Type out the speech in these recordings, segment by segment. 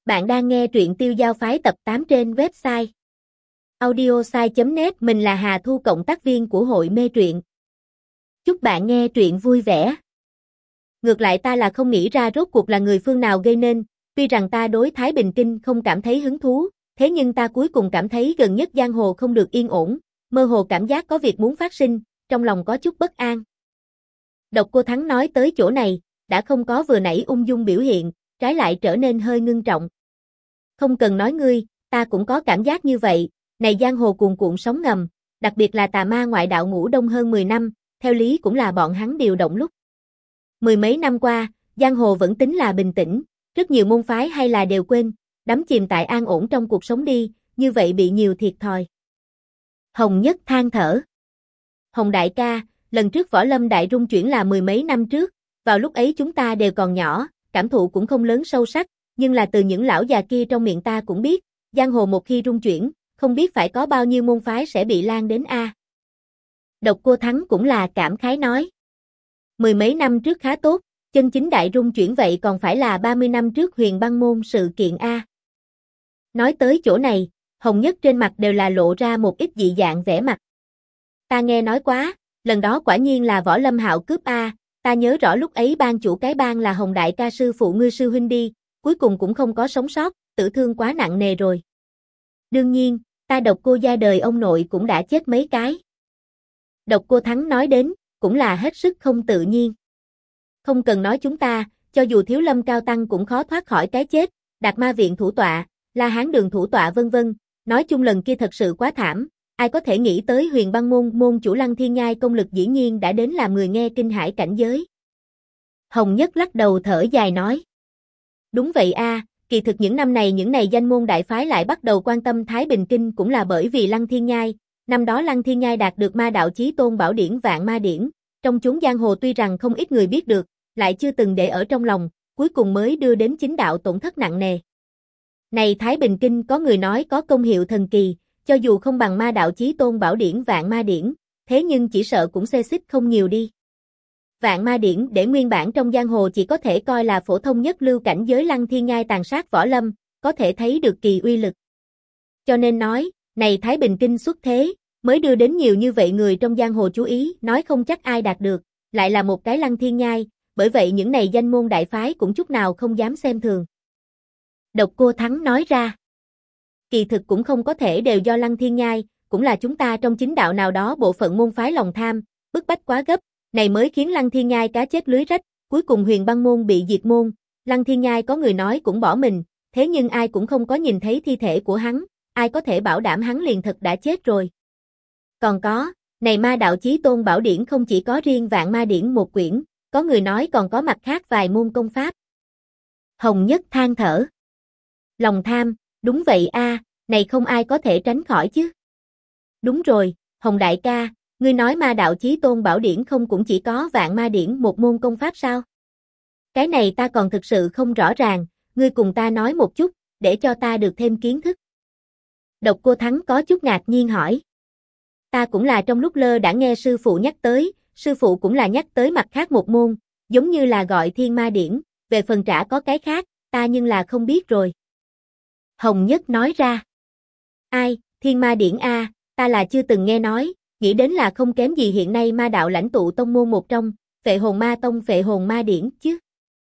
Bạn đang nghe truyện Tiêu Giao Phái tập 8 trên website audiosai.net. Mình là Hà Thu, cộng tác viên của hội mê truyện. Chúc bạn nghe truyện vui vẻ. Ngược lại ta là không nghĩ ra rốt cuộc là người phương nào gây nên, tuy rằng ta đối Thái Bình Kinh không cảm thấy hứng thú, thế nhưng ta cuối cùng cảm thấy gần nhất giang hồ không được yên ổn, mơ hồ cảm giác có việc muốn phát sinh, trong lòng có chút bất an. Độc Cô Thắng nói tới chỗ này, đã không có vừa nãy ung dung biểu hiện, trái lại trở nên hơi ngưng trọng. Không cần nói ngươi, ta cũng có cảm giác như vậy, này giang hồ cuồn cuộn sóng ngầm, đặc biệt là tà ma ngoại đạo ngủ đông hơn 10 năm, theo lý cũng là bọn hắn điều động lúc. Mười mấy năm qua, giang hồ vẫn tính là bình tĩnh, rất nhiều môn phái hay là đều quên, đắm chìm tại an ổn trong cuộc sống đi, như vậy bị nhiều thiệt thòi. Hồng Nhất than thở. Hồng đại ca, lần trước Võ Lâm đại rung chuyển là mười mấy năm trước, vào lúc ấy chúng ta đều còn nhỏ, cảm thụ cũng không lớn sâu sắc, nhưng là từ những lão già kia trong miệng ta cũng biết, giang hồ một khi rung chuyển, không biết phải có bao nhiêu môn phái sẽ bị lan đến a. Độc Cô Thắng cũng là cảm khái nói. Mười mấy năm trước khá tốt, chân chính đại rung chuyển vậy còn phải là 30 năm trước Huyền Băng môn sự kiện a. Nói tới chỗ này, Hồng Nhất trên mặt đều là lộ ra một ít dị dạng vẻ mặt. Ta nghe nói quá, lần đó quả nhiên là Võ Lâm Hạo cướp a, ta nhớ rõ lúc ấy ban chủ cái bang là Hồng đại ca sư phụ ngươi sư huynh đi, cuối cùng cũng không có sống sót, tử thương quá nặng nề rồi. Đương nhiên, ta Độc Cô gia đời ông nội cũng đã chết mấy cái. Độc Cô Thắng nói đến, cũng là hết sức không tự nhiên. Không cần nói chúng ta, cho dù Thiếu Lâm cao tăng cũng khó thoát khỏi cái chết, Đạt Ma viện thủ tọa, La Hán đường thủ tọa vân vân, nói chung lần kia thật sự quá thảm, ai có thể nghĩ tới Huyền Băng môn môn chủ Lăng Thiên Nhai công lực dĩ nhiên đã đến làm người nghe kinh hãi cảnh giới. Hồng Nhất lắc đầu thở dài nói. Đúng vậy a, kỳ thực những năm này những này danh môn đại phái lại bắt đầu quan tâm Thái Bình Kinh cũng là bởi vì Lăng Thiên Nhai, năm đó Lăng Thiên Nhai đạt được ma đạo chí tôn bảo điển Vạn Ma điển, trong chốn giang hồ tuy rằng không ít người biết được, lại chưa từng để ở trong lòng, cuối cùng mới đưa đến chính đạo tổn thất nặng nề. Này Thái Bình Kinh có người nói có công hiệu thần kỳ, cho dù không bằng ma đạo chí tôn bảo điển Vạn Ma điển, thế nhưng chỉ sợ cũng xê xích không nhiều đi. Vạn Ma điển để nguyên bản trong giang hồ chỉ có thể coi là phổ thông nhất lưu cảnh giới Lăng Thiên Nhai tàn sát Võ Lâm, có thể thấy được kỳ uy lực. Cho nên nói, này Thái Bình Kinh xuất thế, mới đưa đến nhiều như vậy người trong giang hồ chú ý, nói không chắc ai đạt được, lại là một cái Lăng Thiên Nhai, bởi vậy những này danh môn đại phái cũng chút nào không dám xem thường. Độc Cô Thắng nói ra. Kỳ thực cũng không có thể đều do Lăng Thiên Nhai, cũng là chúng ta trong chính đạo nào đó bộ phận môn phái lòng tham, bức bách quá gấp, này mới khiến Lăng Thiên Nhai cá chết lưới rách, cuối cùng Huyền Băng môn bị diệt môn, Lăng Thiên Nhai có người nói cũng bỏ mình, thế nhưng ai cũng không có nhìn thấy thi thể của hắn, ai có thể bảo đảm hắn liền thật đã chết rồi. Còn có, này ma đạo chí tôn bảo điển không chỉ có riêng Vạn Ma điển một quyển, có người nói còn có mặt khác vài môn công pháp. Hồng Nhất than thở. Lòng tham, đúng vậy a, này không ai có thể tránh khỏi chứ. Đúng rồi, Hồng đại ca, ngươi nói ma đạo chí tôn bảo điển không cũng chỉ có Vạn Ma điển một môn công pháp sao? Cái này ta còn thực sự không rõ ràng, ngươi cùng ta nói một chút, để cho ta được thêm kiến thức. Độc Cô Thắng có chút ngạc nhiên hỏi. Ta cũng là trong lúc lơ đã nghe sư phụ nhắc tới, sư phụ cũng là nhắc tới mặt khác một môn, giống như là gọi Thiên Ma điển, về phần trả có cái khác, ta nhưng là không biết rồi. Hồng Nhất nói ra. Ai, Thiên Ma điển a, ta là chưa từng nghe nói, nghĩ đến là không kém gì hiện nay ma đạo lãnh tụ tông môn một trong, Phệ Hồn Ma tông Phệ Hồn Ma điển chứ.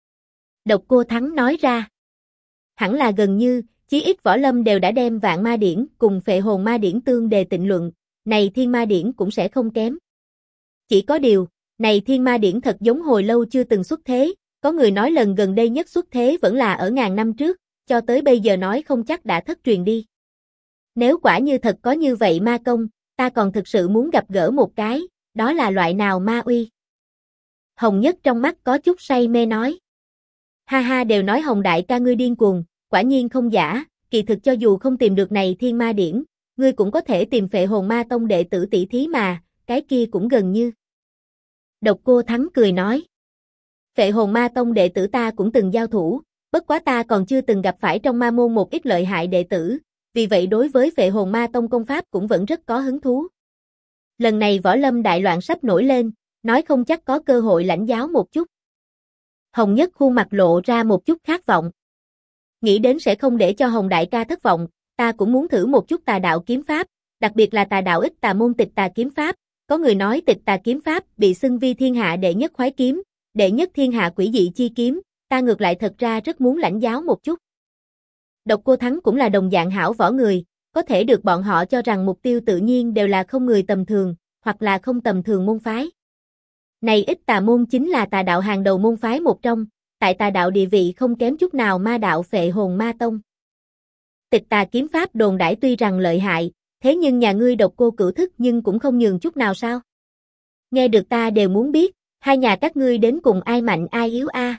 Độc Cô Thắng nói ra. Hẳn là gần như, chí ít Võ Lâm đều đã đem Vạn Ma điển cùng Phệ Hồn Ma điển tương đề tịnh luận, này Thiên Ma điển cũng sẽ không kém. Chỉ có điều, này Thiên Ma điển thật giống hồi lâu chưa từng xuất thế, có người nói lần gần đây nhất xuất thế vẫn là ở ngàn năm trước, cho tới bây giờ nói không chắc đã thất truyền đi. Nếu quả như thật có như vậy ma công, ta còn thực sự muốn gặp gỡ một cái, đó là loại nào ma uy? Hồng Nhất trong mắt có chút say mê nói. Ha ha, đều nói Hồng đại ca ngươi điên cuồng, quả nhiên không giả, kỳ thực cho dù không tìm được này Thiên Ma điển, ngươi cũng có thể tìm Phệ Hồn Ma tông đệ tử tỷ thí mà, cái kia cũng gần như. Độc Cô Thắng cười nói. Phệ Hồn Ma tông đệ tử ta cũng từng giao thủ, bất quá ta còn chưa từng gặp phải trong ma môn một ít lợi hại đệ tử, vì vậy đối với Phệ Hồn Ma tông công pháp cũng vẫn rất có hứng thú. Lần này Võ Lâm đại loạn sắp nổi lên, nói không chắc có cơ hội lãnh giáo một chút. Hồng Nhất khuôn mặt lộ ra một chút khát vọng. Nghĩ đến sẽ không để cho Hồng đại ca thất vọng, ta cũng muốn thử một chút tà đạo kiếm pháp, đặc biệt là tà đạo Ích Tà môn Tịch Tà kiếm pháp. Có người nói Tịch Tà kiếm pháp bị xưng vi thiên hạ đệ nhất khoái kiếm, đệ nhất thiên hạ quỷ dị chi kiếm, ta ngược lại thật ra rất muốn lãnh giáo một chút. Độc Cô Thắng cũng là đồng dạng hảo võ người, có thể được bọn họ cho rằng mục tiêu tự nhiên đều là không người tầm thường, hoặc là không tầm thường môn phái. Này Ích Tà môn chính là tà đạo hàng đầu môn phái một trong, tại tà đạo địa vị không kém chút nào ma đạo Phệ Hồn Ma Tông. Tịch Tà kiếm pháp đồn đãi tuy rằng lợi hại, thế nhưng nhà ngươi Độc Cô Cửu thức nhưng cũng không nhường chút nào sao? Nghe được ta đều muốn biết, hai nhà các ngươi đến cùng ai mạnh ai yếu a?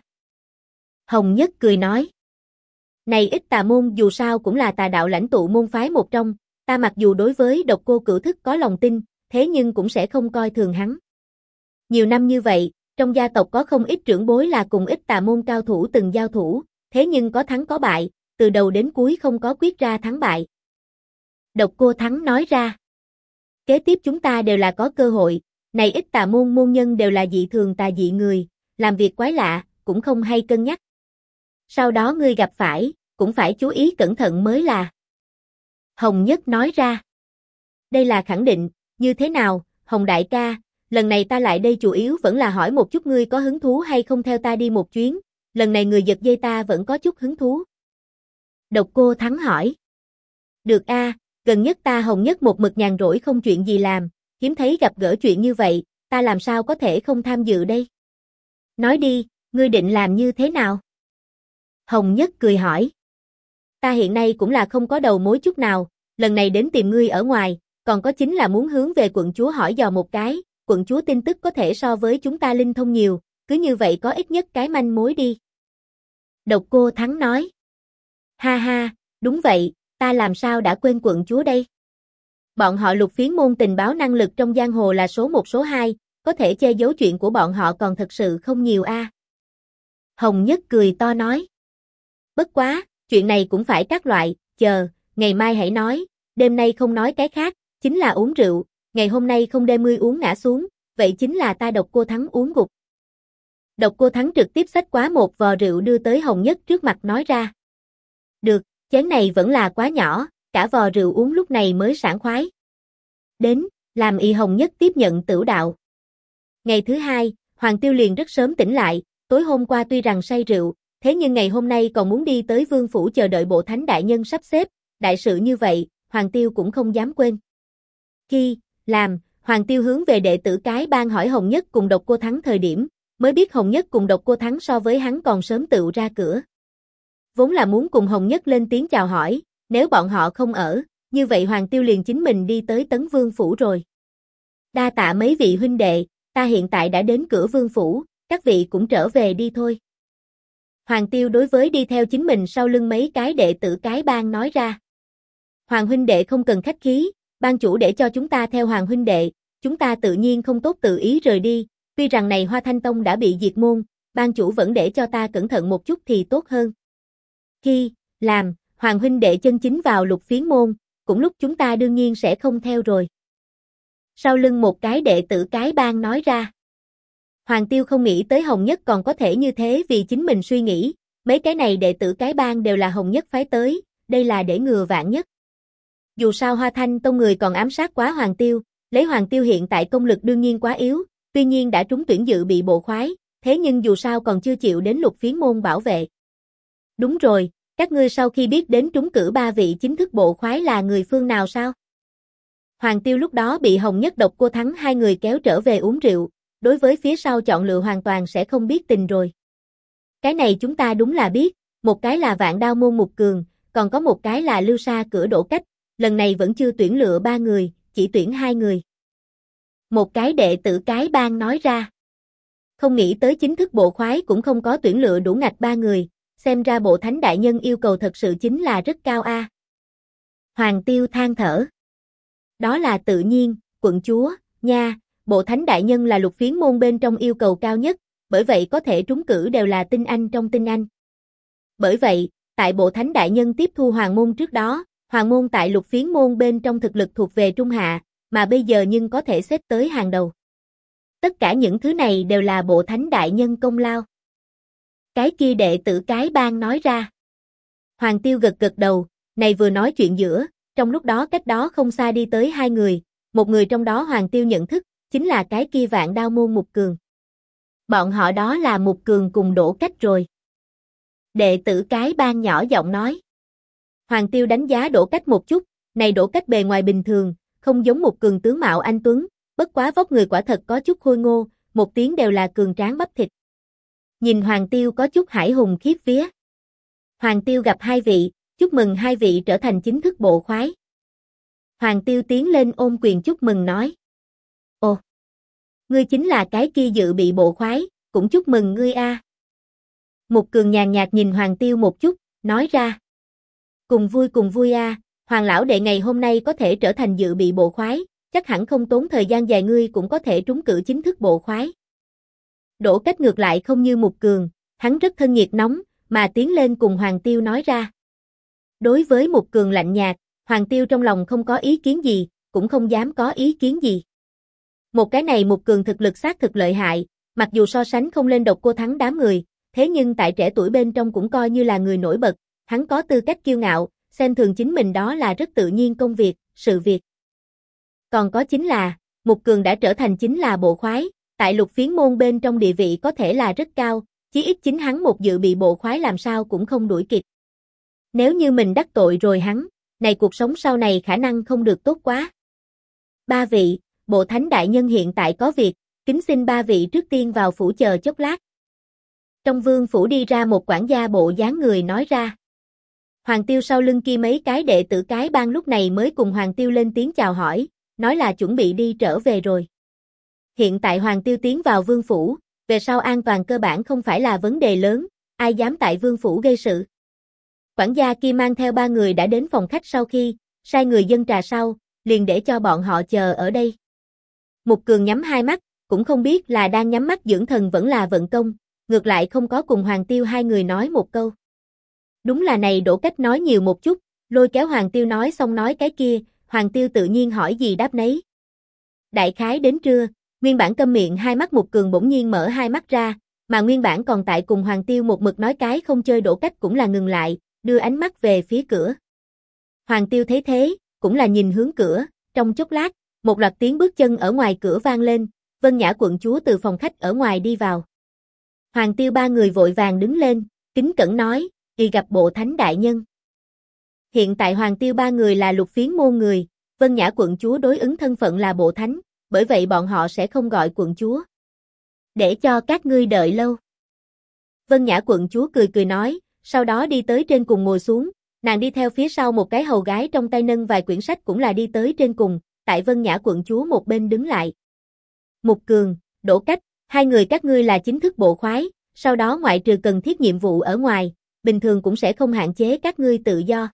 Hồng Nhất cười nói. Này Ích Tà môn dù sao cũng là tà đạo lãnh tụ môn phái một trong, ta mặc dù đối với Độc Cô Cửu thức có lòng tin, thế nhưng cũng sẽ không coi thường hắn. Nhiều năm như vậy, trong gia tộc có không ít trưởng bối là cùng Ích Tà môn cao thủ từng giao thủ, thế nhưng có thắng có bại, từ đầu đến cuối không có quyết ra thắng bại. Độc Cô Thắng nói ra. Kế tiếp chúng ta đều là có cơ hội, này Ích Tà môn môn nhân đều là dị thường tà dị người, làm việc quái lạ, cũng không hay cân nhắc. Sau đó ngươi gặp phải, cũng phải chú ý cẩn thận mới là. Hồng Nhất nói ra. Đây là khẳng định, như thế nào, Hồng đại ca, lần này ta lại đây chủ yếu vẫn là hỏi một chút ngươi có hứng thú hay không theo ta đi một chuyến, lần này người giật dây ta vẫn có chút hứng thú. Độc Cô Thắng hỏi. Được a, gần nhất ta Hồng Nhất một mực nhàn rỗi không chuyện gì làm, hiếm thấy gặp gỡ chuyện như vậy, ta làm sao có thể không tham dự đây? Nói đi, ngươi định làm như thế nào? Hồng Nhất cười hỏi. Ta hiện nay cũng là không có đầu mối chút nào, lần này đến tìm ngươi ở ngoài, còn có chính là muốn hướng về quận chúa hỏi dò một cái, quận chúa tin tức có thể so với chúng ta linh thông nhiều, cứ như vậy có ít nhất cái manh mối đi. Độc Cô Thắng nói. Ha ha, đúng vậy, ta làm sao đã quên quận chúa đây? Bọn họ Lục Phiến môn tình báo năng lực trong giang hồ là số 1 số 2, có thể che giấu chuyện của bọn họ còn thật sự không nhiều a. Hồng Nhất cười to nói. Bất quá, chuyện này cũng phải các loại, chờ, ngày mai hãy nói, đêm nay không nói cái khác, chính là uống rượu, ngày hôm nay không để ngươi uống ngã xuống, vậy chính là ta Độc Cô Thắng uống gục. Độc Cô Thắng trực tiếp xách quá một vò rượu đưa tới Hồng Nhất trước mặt nói ra. Được, chén này vẫn là quá nhỏ, cả vò rượu uống lúc này mới sảng khoái. Đến, làm y Hồng Nhất tiếp nhận tửu đạo. Ngày thứ hai, Hoàng Tiêu liền rất sớm tỉnh lại, tối hôm qua tuy rằng say rượu, thế nhưng ngày hôm nay còn muốn đi tới Vương phủ chờ đợi Bộ Thánh đại nhân sắp xếp, đại sự như vậy, Hoàng Tiêu cũng không dám quên. Khi làm, Hoàng Tiêu hướng về đệ tử cái bang hỏi Hồng Nhất cùng Độc Cô Thắng thời điểm, mới biết Hồng Nhất cùng Độc Cô Thắng so với hắn còn sớm tựu ra cửa. Vốn là muốn cùng Hồng Nhất lên tiếng chào hỏi, nếu bọn họ không ở, như vậy Hoàng Tiêu liền chính mình đi tới Tấn Vương phủ rồi. Đa tạ mấy vị huynh đệ, ta hiện tại đã đến cửa Vương phủ, các vị cũng trở về đi thôi. Hoàng Tiêu đối với đi theo chính mình sau lưng mấy cái đệ tử cái bang nói ra. Hoàng huynh đệ không cần khách khí, ban chủ để cho chúng ta theo Hoàng huynh đệ, chúng ta tự nhiên không tốt tự ý rời đi, tuy rằng này Hoa Thanh Tông đã bị diệt môn, ban chủ vẫn để cho ta cẩn thận một chút thì tốt hơn. Khi làm, Hoàng huynh đệ chân chính vào Lục Phiến môn, cũng lúc chúng ta đương nhiên sẽ không theo rồi. Sau lưng một cái đệ tử cái bang nói ra. Hoàng Tiêu không nghĩ tới Hồng Nhất còn có thể như thế vì chính mình suy nghĩ, mấy cái này đệ tử cái bang đều là Hồng Nhất phái tới, đây là để ngừa vạn nhất. Dù sao Hoa Thanh Tông người còn ám sát quá Hoàng Tiêu, lấy Hoàng Tiêu hiện tại công lực đương nhiên quá yếu, tuy nhiên đã trúng tuyển dự bị bộ khoái, thế nhưng dù sao còn chưa chịu đến Lục Phiến môn bảo vệ. Đúng rồi, các ngươi sau khi biết đến trúng cử 3 vị chính thức bộ khoái là người phương nào sao? Hoàng Tiêu lúc đó bị Hồng Nhất Độc Cô Thắng hai người kéo trở về uống rượu, đối với phía sau chọn lựa hoàn toàn sẽ không biết tình rồi. Cái này chúng ta đúng là biết, một cái là Vạn Đao môn Mục Cường, còn có một cái là Lưu Sa cửa Đỗ Cách, lần này vẫn chưa tuyển lựa 3 người, chỉ tuyển 2 người. Một cái đệ tử cái bang nói ra. Không nghĩ tới chính thức bộ khoái cũng không có tuyển lựa đủ ngạch 3 người, xem ra Bộ Thánh đại nhân yêu cầu thật sự chính là rất cao a. Hoàng Tiêu than thở. Đó là tự nhiên, quận chúa, nha, Bộ Thánh đại nhân là Lục Phiến môn bên trong yêu cầu cao nhất, bởi vậy có thể trúng cử đều là tinh anh trong tinh anh. Bởi vậy, tại Bộ Thánh đại nhân tiếp thu Hoàng môn trước đó, Hoàng môn tại Lục Phiến môn bên trong thực lực thuộc về trung hạ, mà bây giờ nhưng có thể xếp tới hàng đầu. Tất cả những thứ này đều là Bộ Thánh đại nhân công lao. Cái kia đệ tử cái bang nói ra. Hoàng Tiêu gật gật đầu, này vừa nói chuyện giữa, trong lúc đó cách đó không xa đi tới hai người, một người trong đó Hoàng Tiêu nhận thức, chính là cái kia Vạn Đao môn Mục Cường. Bọn họ đó là Mục Cường cùng Đỗ Cách rồi. Đệ tử cái bang nhỏ giọng nói. Hoàng Tiêu đánh giá Đỗ Cách một chút, này Đỗ Cách bề ngoài bình thường, không giống Mục Cường tướng mạo anh tuấn, bất quá vóc người quả thật có chút khôi ngô, một tiếng đều là cường tráng bắp thịt. Nhìn Hoàng Tiêu có chút hải hùng khiếp vía. Hoàng Tiêu gặp hai vị, chúc mừng hai vị trở thành chính thức bộ khoái. Hoàng Tiêu tiến lên ôm quyền chúc mừng nói. Ồ, ngươi chính là cái kia dự bị bộ khoái, cũng chúc mừng ngươi a. Mục Cường nhàn nhạt nhìn Hoàng Tiêu một chút, nói ra. Cùng vui a, Hoàng lão đệ ngày hôm nay có thể trở thành dự bị bộ khoái, chắc hẳn không tốn thời gian dài ngươi cũng có thể trúng cử chính thức bộ khoái. Đỗ Cách ngược lại không như Mục Cường, hắn rất thân nhiệt nóng, mà tiến lên cùng Hoàng Tiêu nói ra. Đối với Mục Cường lạnh nhạt, Hoàng Tiêu trong lòng không có ý kiến gì, cũng không dám có ý kiến gì. Một cái này Mục Cường thực lực xác thực lợi hại, mặc dù so sánh không lên Độc Cô Thắng đám người, thế nhưng tại trẻ tuổi bên trong cũng coi như là người nổi bật, hắn có tư cách kiêu ngạo, xem thường chính mình đó là rất tự nhiên công việc, sự việc. Còn có chính là, Mục Cường đã trở thành chính là bộ khoái, tại Lục Phiến môn bên trong địa vị có thể là rất cao, chí ít chính hắn một dự bị bộ khoái làm sao cũng không đuổi kịp. Nếu như mình đắc tội rồi hắn, này cuộc sống sau này khả năng không được tốt quá. Ba vị, bộ thánh đại nhân hiện tại có việc, kính xin ba vị trước tiên vào phủ chờ chốc lát. Trong vương phủ đi ra một quản gia bộ dáng người nói ra. Hoàng Tiêu sau lưng kia mấy cái đệ tử cái bang lúc này mới cùng Hoàng Tiêu lên tiếng chào hỏi, nói là chuẩn bị đi trở về rồi. Hiện tại Hoàng Tiêu tiến vào vương phủ, về sau an toàn cơ bản không phải là vấn đề lớn, ai dám tại vương phủ gây sự. Quản gia kia mang theo ba người đã đến phòng khách sau khi, sai người dâng trà sau, liền để cho bọn họ chờ ở đây. Mục Cường nhắm hai mắt, cũng không biết là đang nhắm mắt dưỡng thần vẫn là vận công, ngược lại không có cùng Hoàng Tiêu hai người nói một câu. Đúng là này Đỗ Cách nói nhiều một chút, lôi kéo Hoàng Tiêu nói xong nói cái kia, Hoàng Tiêu tự nhiên hỏi gì đáp nấy. Đại khái đến trưa, nguyên bản câm miệng hai mắt Mục Cường bỗng nhiên mở hai mắt ra, mà nguyên bản còn tại cùng Hoàng Tiêu một mực nói cái không chơi Đỗ Cách cũng là ngừng lại, đưa ánh mắt về phía cửa. Hoàng Tiêu thấy thế, cũng là nhìn hướng cửa, trong chốc lát, một loạt tiếng bước chân ở ngoài cửa vang lên, Vân Nhã quận chúa từ phòng khách ở ngoài đi vào. Hoàng Tiêu ba người vội vàng đứng lên, kính cẩn nói, đi gặp bộ thánh đại nhân. Hiện tại Hoàng Tiêu ba người là Lục Phiến môn người, Vân Nhã quận chúa đối ứng thân phận là bộ thánh, bởi vậy bọn họ sẽ không gọi quận chúa. Để cho các ngươi đợi lâu. Vân Nhã quận chúa cười cười nói, sau đó đi tới trên cùng ngồi xuống, nàng đi theo phía sau một cái hầu gái trong tay nâng vài quyển sách cũng là đi tới trên cùng, tại Vân Nhã quận chúa một bên đứng lại. Mục Cường, Đỗ Cách, hai người các ngươi là chính thức bộ khoái, sau đó ngoại trừ cần thiết nhiệm vụ ở ngoài, bình thường cũng sẽ không hạn chế các ngươi tự do.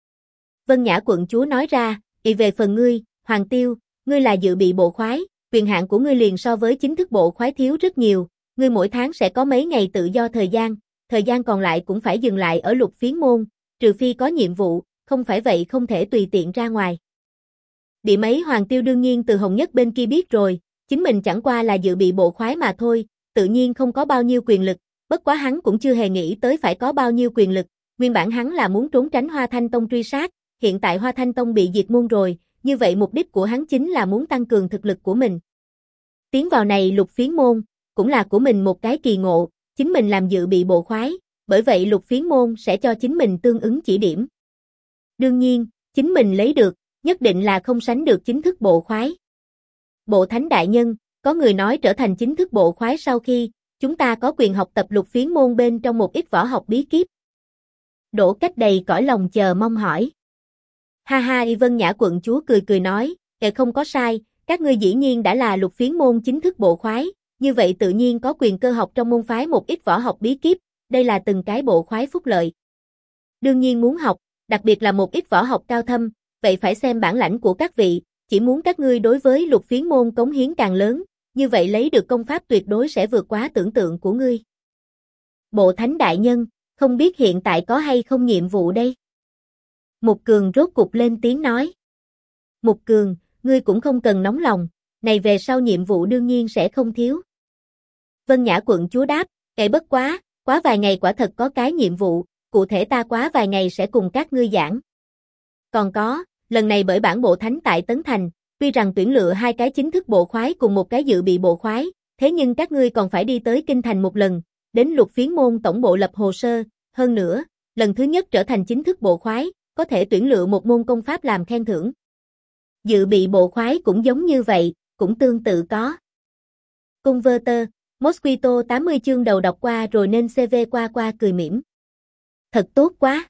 Vân Nhã quận chúa nói ra, về phần ngươi, Hoàng Tiêu, ngươi là dự bị bộ khoái, quyền hạn của ngươi liền so với chính thức bộ khoái thiếu rất nhiều, ngươi mỗi tháng sẽ có mấy ngày tự do thời gian còn lại cũng phải dừng lại ở Lục Phiến môn, trừ phi có nhiệm vụ, không phải vậy không thể tùy tiện ra ngoài. Điểm ấy Hoàng Tiêu đương nhiên từ Hồng Nhất bên kia biết rồi, chính mình chẳng qua là dự bị bộ khoái mà thôi, tự nhiên không có bao nhiêu quyền lực, bất quá hắn cũng chưa hề nghĩ tới phải có bao nhiêu quyền lực, nguyên bản hắn là muốn trốn tránh Hoa Thanh Tông truy sát, hiện tại Hoa Thanh Tông bị diệt môn rồi, như vậy mục đích của hắn chính là muốn tăng cường thực lực của mình. Tiến vào này Lục Phiến môn, cũng là của mình một cái kỳ ngộ, chính mình làm dự bị bộ khoái, bởi vậy Lục Phiến môn sẽ cho chính mình tương ứng chỉ điểm. Đương nhiên, chính mình lấy được, nhất định là không sánh được chính thức bộ khoái. Bộ thánh đại nhân, có người nói trở thành chính thức bộ khoái sau khi, chúng ta có quyền học tập Lục Phiến môn bên trong một ít võ học bí kíp. Đỗ Cách đầy cõi lòng chờ mong hỏi. Ha ha, Vân Nhã quận chúa cười cười nói, không có sai, các ngươi dĩ nhiên đã là Lục Phiến môn chính thức bộ khoái, như vậy tự nhiên có quyền cơ học trong môn phái một ít võ học bí kíp, đây là từng cái bộ khoái phúc lợi. Đương nhiên muốn học, đặc biệt là một ít võ học cao thâm, vậy phải xem bản lãnh của các vị, chỉ muốn các ngươi đối với Lục Phiến môn cống hiến càng lớn, như vậy lấy được công pháp tuyệt đối sẽ vượt quá tưởng tượng của ngươi. Bộ thánh đại nhân, không biết hiện tại có hay không nhiệm vụ đây? Mục Cường rốt cục lên tiếng nói. Mục Cường, ngươi cũng không cần nóng lòng, này về sau nhiệm vụ đương nhiên sẽ không thiếu. Vân Nhã quận chúa đáp, bất quá, quá vài ngày quả thật có cái nhiệm vụ, cụ thể ta quá vài ngày sẽ cùng các ngươi giảng. Còn có, lần này bởi bản bộ thánh tại Tấn Thành, tuy rằng tuyển lựa 2 cái chính thức bộ khoái cùng 1 cái dự bị bộ khoái, thế nhưng các ngươi còn phải đi tới Kinh Thành một lần, đến Lục Phiến môn tổng bộ lập hồ sơ, hơn nữa, lần thứ nhất trở thành chính thức bộ khoái, có thể tuyển lựa một môn công pháp làm khen thưởng. Dự bị bộ khoái cũng giống như vậy, cũng tương tự có. Converter, Mosquito 80 chương đầu đọc qua rồi nên CV qua cười mỉm. Thật tốt quá.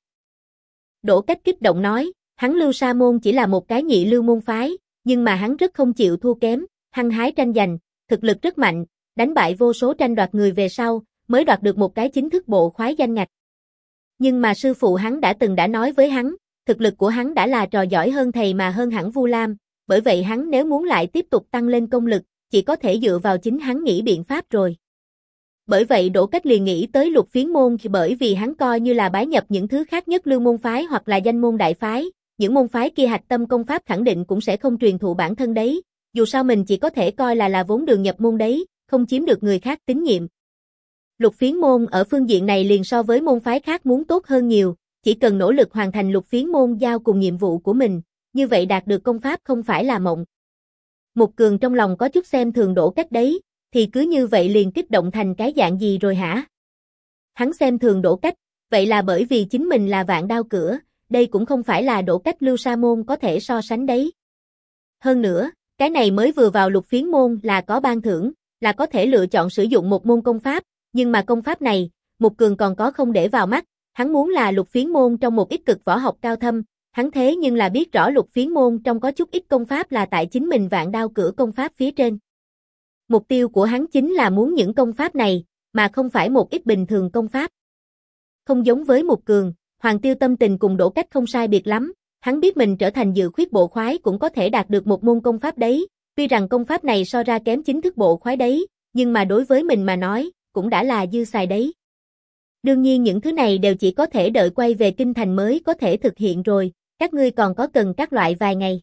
Đỗ Cách kích động nói, hắn Lưu Sa môn chỉ là một cái nhị lưu môn phái, nhưng mà hắn rất không chịu thua kém, hăng hái tranh giành, thực lực rất mạnh, đánh bại vô số tranh đoạt người về sau, mới đoạt được một cái chính thức bộ khoái danh ngạch. Nhưng mà sư phụ hắn đã nói với hắn, thực lực của hắn đã là trò giỏi hơn thầy mà hơn hẳn Vu Lam, bởi vậy hắn nếu muốn lại tiếp tục tăng lên công lực, chỉ có thể dựa vào chính hắn nghĩ biện pháp rồi. Bởi vậy Đỗ Cách liền nghĩ tới Lục Phiến môn bởi vì hắn coi như là bái nhập những thứ khác nhất lưu môn phái hoặc là danh môn đại phái, những môn phái kia hạch tâm công pháp khẳng định cũng sẽ không truyền thụ bản thân đấy, dù sao mình chỉ có thể coi là vốn đường nhập môn đấy, không chiếm được người khác tín nhiệm. Lục Phiến môn ở phương diện này liền so với môn phái khác muốn tốt hơn nhiều, chỉ cần nỗ lực hoàn thành Lục Phiến môn giao cùng nhiệm vụ của mình, như vậy đạt được công pháp không phải là mộng. Mục Cường trong lòng có chút xem thường Đỗ Cách đấy, thì cứ như vậy liền kích động thành cái dạng gì rồi hả? Hắn xem thường Đỗ Cách, vậy là bởi vì chính mình là vạn đao cửa, đây cũng không phải là Đỗ Cách Lưu Sa môn có thể so sánh đấy. Hơn nữa, cái này mới vừa vào Lục Phiến môn là có ban thưởng, là có thể lựa chọn sử dụng một môn công pháp, nhưng mà công pháp này, Mục Cường còn có không để vào mắt, hắn muốn là Lục Phiến môn trong một ít cực võ học cao thâm, hắn thế nhưng là biết rõ Lục Phiến môn trong có chút ít công pháp là tại chính mình vạn đao cửa công pháp phía trên. Mục tiêu của hắn chính là muốn những công pháp này, mà không phải một ít bình thường công pháp. Không giống với Mục Cường, Hoàng Tiêu tâm tình cùng Đỗ Cách không sai biệt lắm, hắn biết mình trở thành dự khuyết bộ khoái cũng có thể đạt được một môn công pháp đấy, tuy rằng công pháp này so ra kém chính thức bộ khoái đấy, nhưng mà đối với mình mà nói, cũng đã là dư xài đấy. Đương nhiên những thứ này đều chỉ có thể đợi quay về Kinh Thành mới có thể thực hiện rồi, các ngươi còn có cần các loại vài ngày.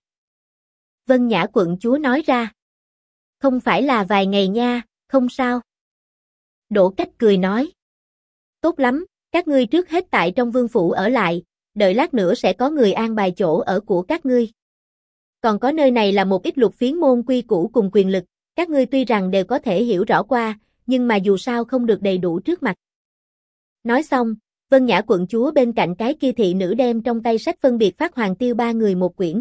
Vân Nhã quận chúa nói ra. Không phải là vài ngày nha, không sao. Đỗ Cách cười nói. Tốt lắm, các ngươi trước hết tại trong vương phủ ở lại, đợi lát nữa sẽ có người an bài chỗ ở của các ngươi. Còn có nơi này là một ít Lục Phiến môn quy củ cùng quyền lực, các ngươi tuy rằng đều có thể hiểu rõ qua, nhưng mà dù sao không được đầy đủ trước mặt. Nói xong, Vân Nhã quận chúa bên cạnh cái kia thị nữ đem trong tay sách phân biệt phát Hoàng Tiêu 3 người một quyển.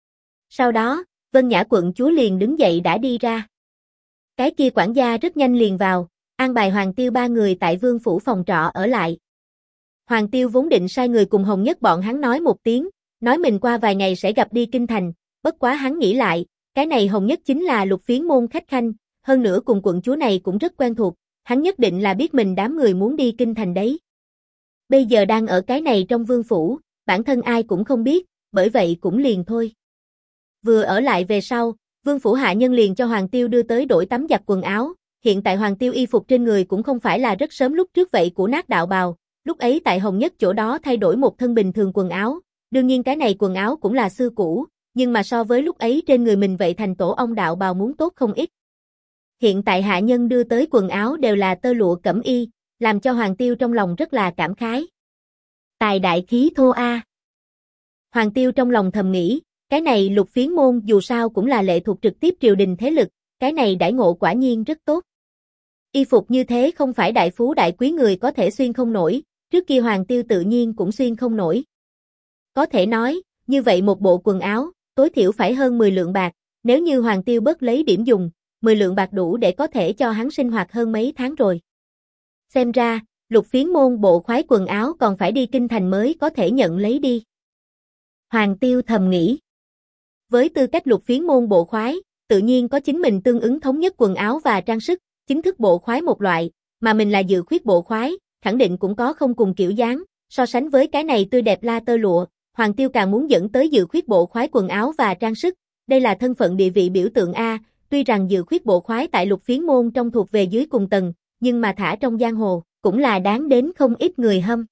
Sau đó, Vân Nhã quận chúa liền đứng dậy đã đi ra. Cái kia quản gia rất nhanh liền vào, an bài Hoàng Tiêu 3 người tại vương phủ phòng trọ ở lại. Hoàng Tiêu vốn định sai người cùng Hồng Nhất bọn hắn nói một tiếng, nói mình qua vài ngày sẽ gặp đi Kinh Thành, bất quá hắn nghĩ lại, cái này Hồng Nhất chính là Lục Phiến môn khách khanh, hơn nữa cùng quận chúa này cũng rất quen thuộc, hắn nhất định là biết mình đám người muốn đi Kinh Thành đấy. Bây giờ đang ở cái này trong vương phủ, bản thân ai cũng không biết, bởi vậy cũng liền thôi. Vừa ở lại về sau, vương phủ hạ nhân liền cho Hoàng Tiêu đưa tới đổi tắm giặt quần áo, hiện tại Hoàng Tiêu y phục trên người cũng không phải là rất sớm lúc trước vậy của nát đạo bào, lúc ấy tại Hồng Nhất chỗ đó thay đổi một thân bình thường quần áo, đương nhiên cái này quần áo cũng là xưa cũ, nhưng mà so với lúc ấy trên người mình vậy thành tổ ong đạo bào muốn tốt không ít. Hiện tại hạ nhân đưa tới quần áo đều là tơ lụa cẩm y, làm cho Hoàng Tiêu trong lòng rất là cảm khái. Tài đại khí thô a. Hoàng Tiêu trong lòng thầm nghĩ, cái này Lục Phiến môn dù sao cũng là lệ thuộc trực tiếp triều đình thế lực, cái này đãi ngộ quả nhiên rất tốt. Y phục như thế không phải đại phú đại quý người có thể xuyên không nổi, trước kia Hoàng Tiêu tự nhiên cũng xuyên không nổi. Có thể nói, như vậy một bộ quần áo, tối thiểu phải hơn 10 lượng bạc, nếu như Hoàng Tiêu bớt lấy điểm dùng, 10 lượng bạc đủ để có thể cho hắn sinh hoạt hơn mấy tháng rồi. Xem ra, Lục Phiến môn bộ khoái quần áo còn phải đi Kinh Thành mới có thể nhận lấy đi. Hoàng Tiêu thầm nghĩ. Với tư cách Lục Phiến môn bộ khoái, tự nhiên có chính mình tương ứng thống nhất quần áo và trang sức, chính thức bộ khoái một loại, mà mình là dự khuyết bộ khoái, khẳng định cũng có không cùng kiểu dáng, so sánh với cái này tươi đẹp la tơ lụa, Hoàng Tiêu càng muốn dẫn tới dự khuyết bộ khoái quần áo và trang sức, đây là thân phận địa vị biểu tượng A, tuy rằng dự khuyết bộ khoái tại Lục Phiến môn trong thuộc về dưới cùng tầng, nhưng mà thả trong giang hồ, cũng là đáng đến không ít người hâm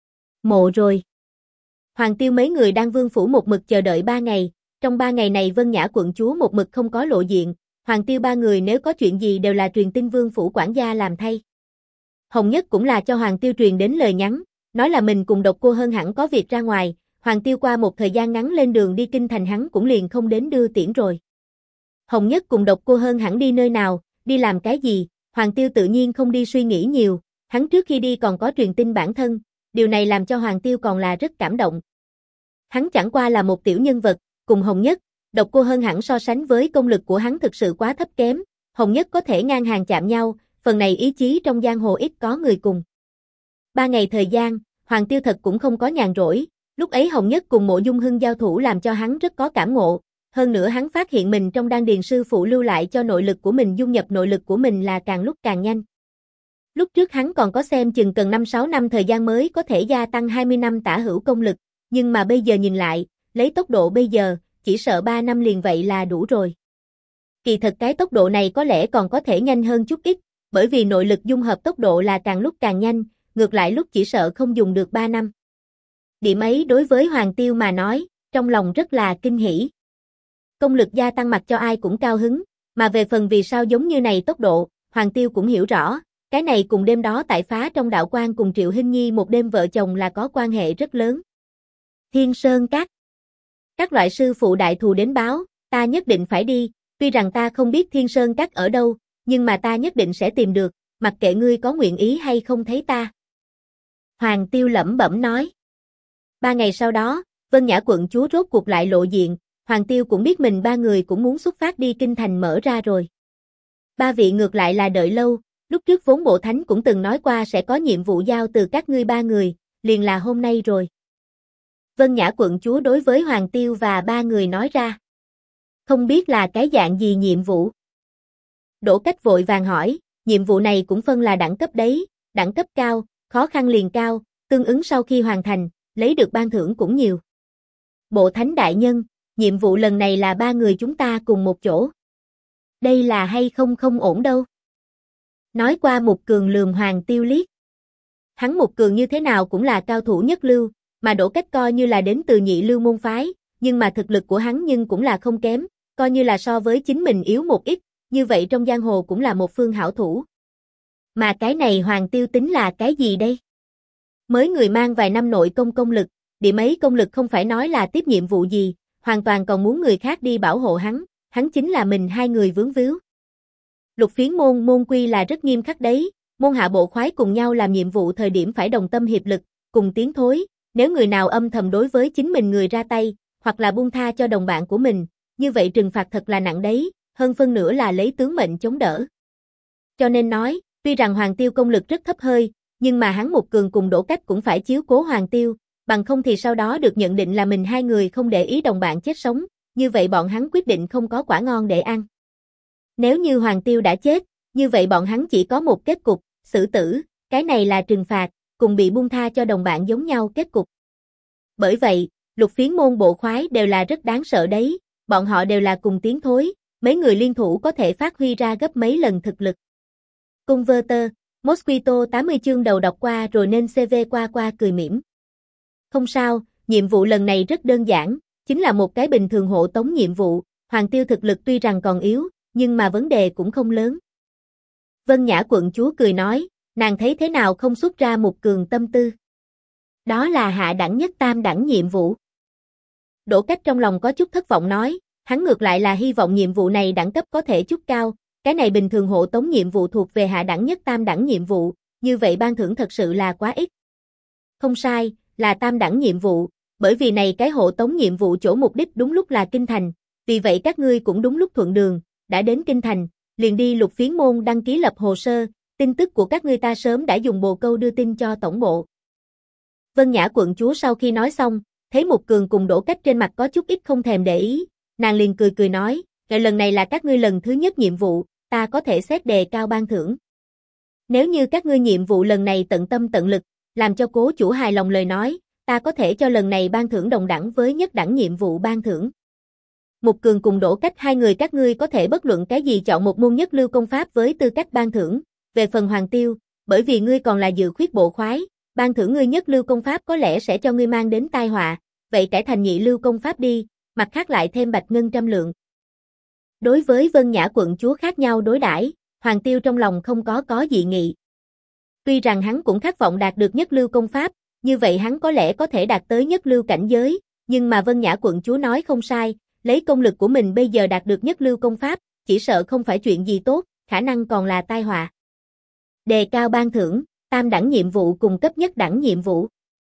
mộ rồi. Hoàng Tiêu mấy người đang vương phủ một mực chờ đợi 3 ngày, trong 3 ngày này Vân Nhã quận chúa một mực không có lộ diện, Hoàng Tiêu 3 người nếu có chuyện gì đều là truyền tin vương phủ quản gia làm thay. Hồng Nhất cũng là cho Hoàng Tiêu truyền đến lời nhắn, nói là mình cùng Độc Cô Hân hẳn có việc ra ngoài, Hoàng Tiêu qua một thời gian ngắn lên đường đi kinh thành hắn cũng liền không đến đưa tiễn rồi. Hồng Nhất cùng Độc Cô Hân hẳn đi nơi nào, đi làm cái gì, Hoàng Tiêu tự nhiên không đi suy nghĩ nhiều, hắn trước khi đi còn có truyền tin bản thân, điều này làm cho Hoàng Tiêu còn là rất cảm động. Hắn chẳng qua là một tiểu nhân vật, cùng Hồng Nhất, Độc Cô Hân hẳn so sánh với công lực của hắn thực sự quá thấp kém, Hồng Nhất có thể ngang hàng chạm nhau, phần này ý chí trong giang hồ ít có người cùng. 3 ngày thời gian, Hoàng Tiêu thật cũng không có nhàn rỗi, lúc ấy Hồng Nhất cùng Mộ Dung Hưng giao thủ làm cho hắn rất có cảm ngộ, hơn nữa hắn phát hiện mình trong đan điền sư phụ lưu lại cho nội lực của mình dung nhập nội lực của mình là càng lúc càng nhanh. Lúc trước hắn còn có xem chừng cần 5-6 năm thời gian mới có thể gia tăng 20 năm tả hữu công lực, nhưng mà bây giờ nhìn lại, lấy tốc độ bây giờ, chỉ sợ 3 năm liền vậy là đủ rồi. Kỳ thật cái tốc độ này có lẽ còn có thể nhanh hơn chút ít, bởi vì nội lực dung hợp tốc độ là càng lúc càng nhanh, ngược lại lúc chỉ sợ không dùng được 3 năm. Điểm ấy đối với Hoàng Tiêu mà nói, trong lòng rất là kinh hỉ. Công lực gia tăng mặc cho ai cũng cao hứng, mà về phần vì sao giống như này tốc độ, Hoàng Tiêu cũng hiểu rõ, cái này cùng đêm đó tại phá trong đạo quan cùng Triệu Hinh Nhi một đêm vợ chồng là có quan hệ rất lớn. Thiên Sơn Các. Các loại sư phụ đại thù đến báo, ta nhất định phải đi, tuy rằng ta không biết Thiên Sơn Các ở đâu, nhưng mà ta nhất định sẽ tìm được, mặc kệ ngươi có nguyện ý hay không thấy ta. Hoàng Tiêu lẩm bẩm nói. 3 ngày sau đó, Vân Nhã quận chúa rốt cuộc lại lộ diện, Hoàng Tiêu cũng biết mình 3 người cũng muốn xuất phát đi kinh thành mở ra rồi. 3 vị ngược lại là đợi lâu, lúc trước vốn bộ thánh cũng từng nói qua sẽ có nhiệm vụ giao từ các ngươi 3 người, liền là hôm nay rồi. Vân Nhã quận chúa đối với Hoàng Tiêu và 3 người nói ra. Không biết là cái dạng gì nhiệm vụ? Đỗ Cách vội vàng hỏi, nhiệm vụ này cũng phân là đẳng cấp đấy, đẳng cấp cao, khó khăn liền cao, tương ứng sau khi hoàn thành, lấy được ban thưởng cũng nhiều. Bộ thánh đại nhân, nhiệm vụ lần này là 3 người chúng ta cùng một chỗ. Đây là hay không không ổn đâu. Nói qua Mục Cường lườm Hoàng Tiêu liếc. Hắn Mục Cường như thế nào cũng là cao thủ nhất lưu, mà Đỗ Cách coi như là đến từ nhị lưu môn phái, nhưng mà thực lực của hắn nhưng cũng là không kém, coi như là so với chính mình yếu một ít, như vậy trong giang hồ cũng là một phương hảo thủ. Mà cái này Hoàng Tiêu tính là cái gì đây? Mới người mang vài năm nội công lực, điểm ấy công lực không phải nói là tiếp nhiệm vụ gì, hoàn toàn còn muốn người khác đi bảo hộ hắn chính là mình 2 người vướng víu. Lục phiến môn quy là rất nghiêm khắc đấy, môn hạ bộ khoái cùng nhau làm nhiệm vụ thời điểm phải đồng tâm hiệp lực, cùng tiến thối, nếu người nào âm thầm đối với chính mình người ra tay, hoặc là buông tha cho đồng bạn của mình, như vậy trừng phạt thật là nặng đấy, hơn phân nửa là lấy tướng mệnh chống đỡ. Cho nên nói, tuy rằng Hoàng Tiêu công lực rất thấp hơi, nhưng mà hắn Mục Cường cùng Đỗ Cách cũng phải chiếu cố Hoàng Tiêu, bằng không thì sau đó được nhận định là mình 2 người không để ý đồng bạn chết sống, như vậy bọn hắn quyết định không có quả ngon để ăn. Nếu như Hoàng Tiêu đã chết, như vậy bọn hắn chỉ có một kết cục, xử tử, cái này là trừng phạt, cùng bị buông tha cho đồng bạn giống nhau kết cục. Bởi vậy, lục phiến môn bộ khoái đều là rất đáng sợ đấy, bọn họ đều là cùng tiến thối, mấy người liên thủ có thể phát huy ra gấp mấy lần thực lực. Converter, Mosquito 80 chương đầu đọc qua rồi nên CV qua cười mỉm. Không sao, nhiệm vụ lần này rất đơn giản, chính là một cái bình thường hộ tống nhiệm vụ, Hoàng Tiêu thực lực tuy rằng còn yếu, nhưng mà vấn đề cũng không lớn. Vân Nhã quận chúa cười nói, nàng thấy thế nào không xuất ra Mục Cường tâm tư. Đó là hạ đẳng nhất tam đẳng nhiệm vụ. Đỗ Cách trong lòng có chút thất vọng nói, hắn ngược lại là hy vọng nhiệm vụ này đẳng cấp có thể chút cao, cái này bình thường hộ tống nhiệm vụ thuộc về hạ đẳng nhất tam đẳng nhiệm vụ, như vậy ban thưởng thật sự là quá ít. Không sai, là tam đẳng nhiệm vụ, bởi vì này cái hộ tống nhiệm vụ chỗ mục đích đúng lúc là kinh thành, vì vậy các ngươi cũng đúng lúc thuận đường, đã đến kinh thành, liền đi lục phiến môn đăng ký lập hồ sơ, tin tức của các ngươi ta sớm đã dùng bồ câu đưa tin cho tổng bộ. Vân Nhã quận chúa sau khi nói xong, thấy Mục Cường cùng Đỗ Cách trên mặt có chút ít không thèm để ý, nàng liền cười nói, lần này là các ngươi lần thứ nhất nhiệm vụ, ta có thể xét đề cao ban thưởng. Nếu như các ngươi nhiệm vụ lần này tận tâm tận lực, làm cho cố chủ hài lòng lời nói, ta có thể cho lần này ban thưởng đồng đẳng với nhất đẳng nhiệm vụ ban thưởng. Mục Cường cùng Đỗ Cách 2 người các ngươi có thể bất luận cái gì chọn một môn nhất lưu công pháp với tư cách ban thưởng, về phần Hoàng Tiêu, bởi vì ngươi còn là dự khuyết bộ khoái, ban thưởng ngươi nhất lưu công pháp có lẽ sẽ cho ngươi mang đến tai họa, vậy cải thành nhị lưu công pháp đi, mặt khác lại thêm bạch ngân 100 lượng. Đối với Vân Nhã quận chúa khác nhau đối đãi, Hoàng Tiêu trong lòng không có dị nghị. Tuy rằng hắn cũng khát vọng đạt được nhất lưu công pháp, như vậy hắn có lẽ có thể đạt tới nhất lưu cảnh giới, nhưng mà Vân Nhã quận chúa nói không sai, lấy công lực của mình bây giờ đạt được nhất lưu công pháp, chỉ sợ không phải chuyện gì tốt, khả năng còn là tai họa. Đề cao ban thưởng, tam đẳng nhiệm vụ cùng cấp nhất đẳng nhiệm vụ.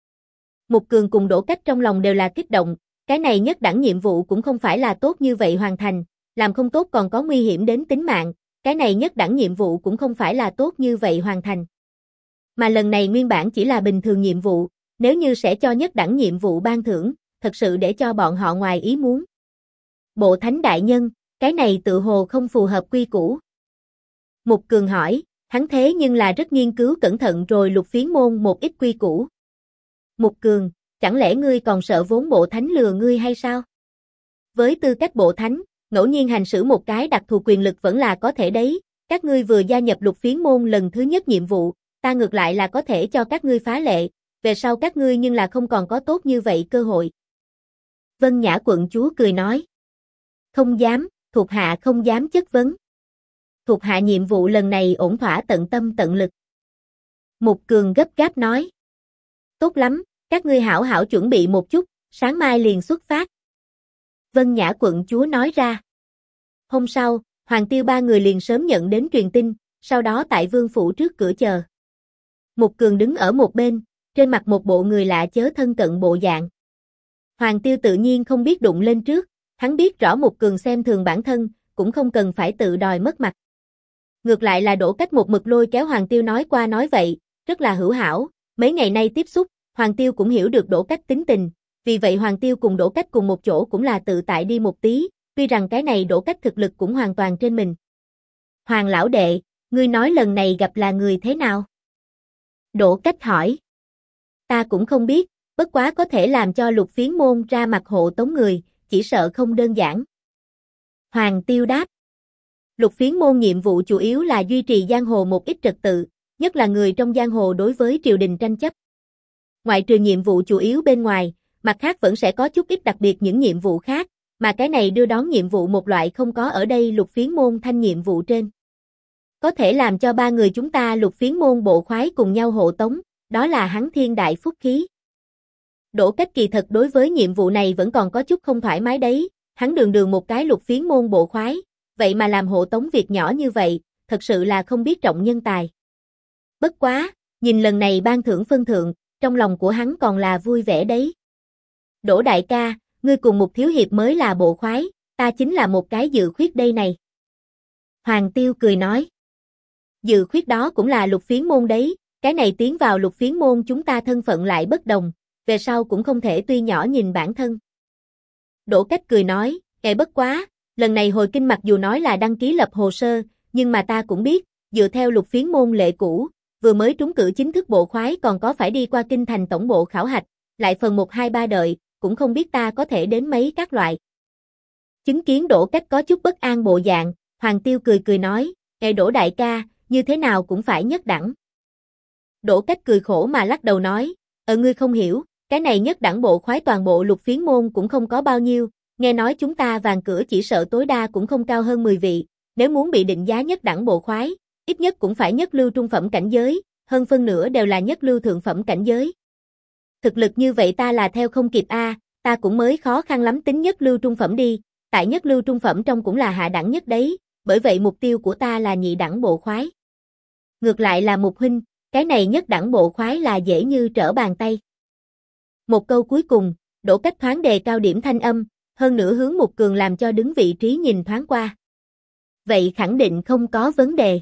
Mục Cường cùng Đỗ Cách trong lòng đều là kích động, cái này nhất đẳng nhiệm vụ cũng không phải là tốt như vậy hoàn thành, làm không tốt còn có nguy hiểm đến tính mạng, cái này nhất đẳng nhiệm vụ cũng không phải là tốt như vậy hoàn thành. Mà lần này nguyên bản chỉ là bình thường nhiệm vụ, nếu như sẽ cho nhất đẳng nhiệm vụ ban thưởng, thật sự để cho bọn họ ngoài ý muốn. Bộ Thánh đại nhân, cái này tự hồ không phù hợp quy củ. Mục Cường hỏi, hắn thế nhưng là rất nghiên cứu cẩn thận rồi Lục Phiến môn một ít quy củ. Mục Cường, chẳng lẽ ngươi còn sợ vốn Bộ Thánh lừa ngươi hay sao? Với tư cách Bộ Thánh, ngẫu nhiên hành xử một cái đặc thù quyền lực vẫn là có thể đấy, các ngươi vừa gia nhập Lục Phiến môn lần thứ nhất nhiệm vụ, ta ngược lại là có thể cho các ngươi phá lệ, về sau các ngươi nhưng là không còn có tốt như vậy cơ hội. Vân Nhã quận chúa cười nói. Không dám, thuộc hạ không dám chất vấn. Thuộc hạ nhiệm vụ lần này ổn thỏa tận tâm tận lực. Mục Cường gấp gáp nói. Tốt lắm, các ngươi hảo hảo chuẩn bị một chút, sáng mai liền xuất phát. Vân Nhã quận chúa nói ra. Hôm sau, Hoàng Tiêu ba người liền sớm nhận đến truyền tin, sau đó tại vương phủ trước cửa chờ. Mục Cường đứng ở một bên, trên mặt một bộ người lạ chớ thân cận bộ dạng. Hoàng Tiêu tự nhiên không biết đụng lên trước, hắn biết rõ Mục Cường xem thường bản thân, cũng không cần phải tự đòi mất mặt. Ngược lại là Đỗ Cách một mực lôi kéo Hoàng Tiêu nói qua nói vậy, rất là hữu hảo, mấy ngày nay tiếp xúc, Hoàng Tiêu cũng hiểu được Đỗ Cách tính tình, vì vậy Hoàng Tiêu cùng Đỗ Cách cùng một chỗ cũng là tự tại đi một tí, tuy rằng cái này Đỗ Cách thực lực cũng hoàn toàn trên mình. Hoàng lão đệ, ngươi nói lần này gặp là người thế nào? Đỗ Cách hỏi. Ta cũng không biết, bất quá có thể làm cho Lục Phiến môn ra mặt hộ tống người, chỉ sợ không đơn giản. Hoàng Tiêu đáp. Lục Phiến môn nhiệm vụ chủ yếu là duy trì giang hồ một ít trật tự, nhất là người trong giang hồ đối với triều đình tranh chấp. Ngoại trừ nhiệm vụ chủ yếu bên ngoài, mặt khác vẫn sẽ có chút ít đặc biệt những nhiệm vụ khác, mà cái này đưa đón nhiệm vụ một loại không có ở đây Lục Phiến môn thanh nhiệm vụ trên. Có thể làm cho ba người chúng ta Lục Phiến môn bộ khoái cùng nhau hộ tống, đó là hắn thiên đại phúc khí. Đỗ Cách kỳ thật đối với nhiệm vụ này vẫn còn có chút không thoải mái đấy, hắn đường một cái Lục Phiến môn bộ khoái, vậy mà làm hộ tống việc nhỏ như vậy, thật sự là không biết trọng nhân tài. Bất quá, nhìn lần này ban thưởng phân thượng, trong lòng của hắn còn là vui vẻ đấy. Đỗ đại ca, ngươi cùng một thiếu hiệp mới là bộ khoái, ta chính là một cái dự khuyết đây này. Hoàng Tiêu cười nói. Dự khuyết đó cũng là Lục Phiến môn đấy, cái này tiến vào Lục Phiến môn chúng ta thân phận lại bất đồng, về sau cũng không thể tuy nhỏ nhìn bản thân. Đỗ Cách cười nói, bất quá, lần này hồi kinh mặc dù nói là đăng ký lập hồ sơ, nhưng mà ta cũng biết, dựa theo Lục Phiến môn lệ cũ, vừa mới trúng cử chính thức bộ khoái còn có phải đi qua kinh thành tổng bộ khảo hạch, lại phần 1 2 3 đợi, cũng không biết ta có thể đến mấy các loại. Chứng kiến Đỗ Cách có chút bất an bộ dạng, Hoàng Tiêu cười nói, Đỗ đại ca, như thế nào cũng phải nhất đẳng. Đỗ Cách cười khổ mà lắc đầu nói, ngươi không hiểu, cái này nhất đẳng bộ khoái toàn bộ Lục Phiến môn cũng không có bao nhiêu, nghe nói chúng ta vàng cửa chỉ sợ tối đa cũng không cao hơn 10 vị, nếu muốn bị định giá nhất đẳng bộ khoái, ít nhất cũng phải nhất lưu trung phẩm cảnh giới, hơn phân nửa đều là nhất lưu thượng phẩm cảnh giới. Thực lực như vậy ta là theo không kịp a, ta cũng mới khó khăn lắm tính nhất lưu trung phẩm đi, tại nhất lưu trung phẩm trong cũng là hạ đẳng nhất đấy, bởi vậy mục tiêu của ta là nhị đẳng bộ khoái. Ngược lại là Mục huynh, cái này nhất đẳng bộ khoái là dễ như trở bàn tay. Một câu cuối cùng, Đỗ Cách thoáng đề cao điểm thanh âm, hơn nữa hướng Mục Cường làm cho đứng vị trí nhìn thoáng qua. Vậy khẳng định không có vấn đề.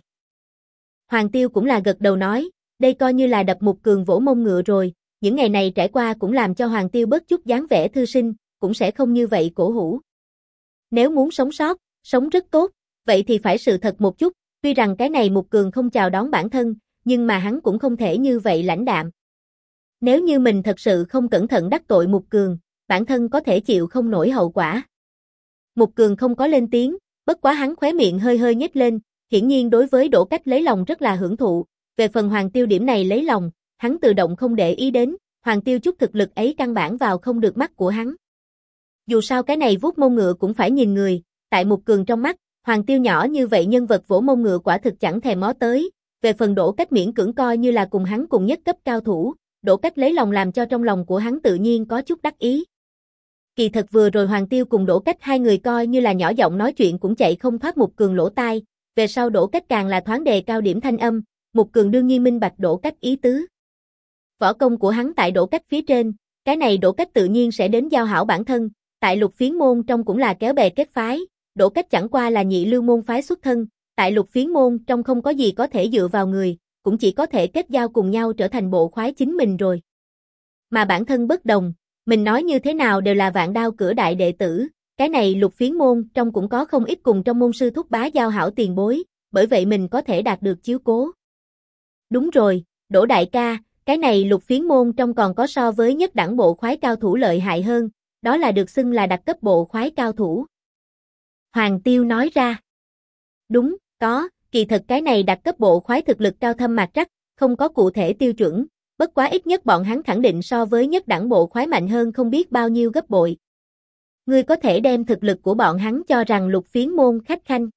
Hoàng Tiêu cũng là gật đầu nói, đây coi như là đập Mục Cường vỗ mông ngựa rồi, những ngày này trải qua cũng làm cho Hoàng Tiêu bớt chút dáng vẻ thư sinh, cũng sẽ không như vậy cổ hủ. Nếu muốn sống sót, sống rất tốt, vậy thì phải sự thật một chút, tuy rằng cái này Mục Cường không chào đón bản thân, nhưng mà hắn cũng không thể như vậy lãnh đạm. Nếu như mình thật sự không cẩn thận đắc tội Mục Cường, bản thân có thể chịu không nổi hậu quả. Mục Cường không có lên tiếng, bất quá hắn khóe miệng hơi hơi nhếch lên, hiển nhiên đối với Đỗ Cách lấy lòng rất là hưởng thụ, về phần Hoàng Tiêu điểm này lấy lòng, hắn tự động không để ý đến, Hoàng Tiêu chút thực lực ấy căn bản vào không được mắt của hắn. Dù sao cái này vuốt mông ngựa cũng phải nhìn người, tại Mục Cường trong mắt, Hoàng Tiêu nhỏ như vậy nhân vật vỗ mông ngựa quả thực chẳng thèm ngó tới, về phần Đỗ Cách miễn cưỡng coi như là cùng hắn cùng nhất cấp cao thủ, Đỗ Cách lấy lòng làm cho trong lòng của hắn tự nhiên có chút đắc ý. Kỳ thật vừa rồi Hoàng Tiêu cùng Đỗ Cách hai người coi như là nhỏ giọng nói chuyện cũng chạy không thoát Mục Cường lỗ tai, về sau Đỗ Cách càng là thoáng đề cao điểm thanh âm, Mục Cường đương nhiên minh bạch Đỗ Cách ý tứ. Võ công của hắn tại Đỗ Cách phía trên, cái này Đỗ Cách tự nhiên sẽ đến giao hảo bản thân, tại Lục Phiến môn trong cũng là kéo bè kết phái, Đỗ Cách chẳng qua là nhị lưu môn phái xuất thân, tại Lục Phiến môn trong không có gì có thể dựa vào người, cũng chỉ có thể kết giao cùng nhau trở thành bộ khoái chính mình rồi. Mà bản thân bất đồng, mình nói như thế nào đều là Vạn Đao cửa đại đệ tử, cái này Lục Phiến môn trong cũng có không ít cùng trong môn sư thúc bá giao hảo tiền bối, bởi vậy mình có thể đạt được chiếu cố. Đúng rồi, Đỗ đại ca, cái này Lục Phiến môn trong còn có so với nhất đẳng bộ khoái cao thủ lợi hại hơn, đó là được xưng là đặc cấp bộ khoái cao thủ. Hoàng Tiêu nói ra. Đúng, có, kỳ thực cái này đặc cấp bộ khoái thực lực cao thâm mạc trắc, không có cụ thể tiêu chuẩn, bất quá ít nhất bọn hắn khẳng định so với nhất đẳng bộ khoái mạnh hơn không biết bao nhiêu gấp bội. Ngươi có thể đem thực lực của bọn hắn cho rằng Lục Phiến môn khách khanh.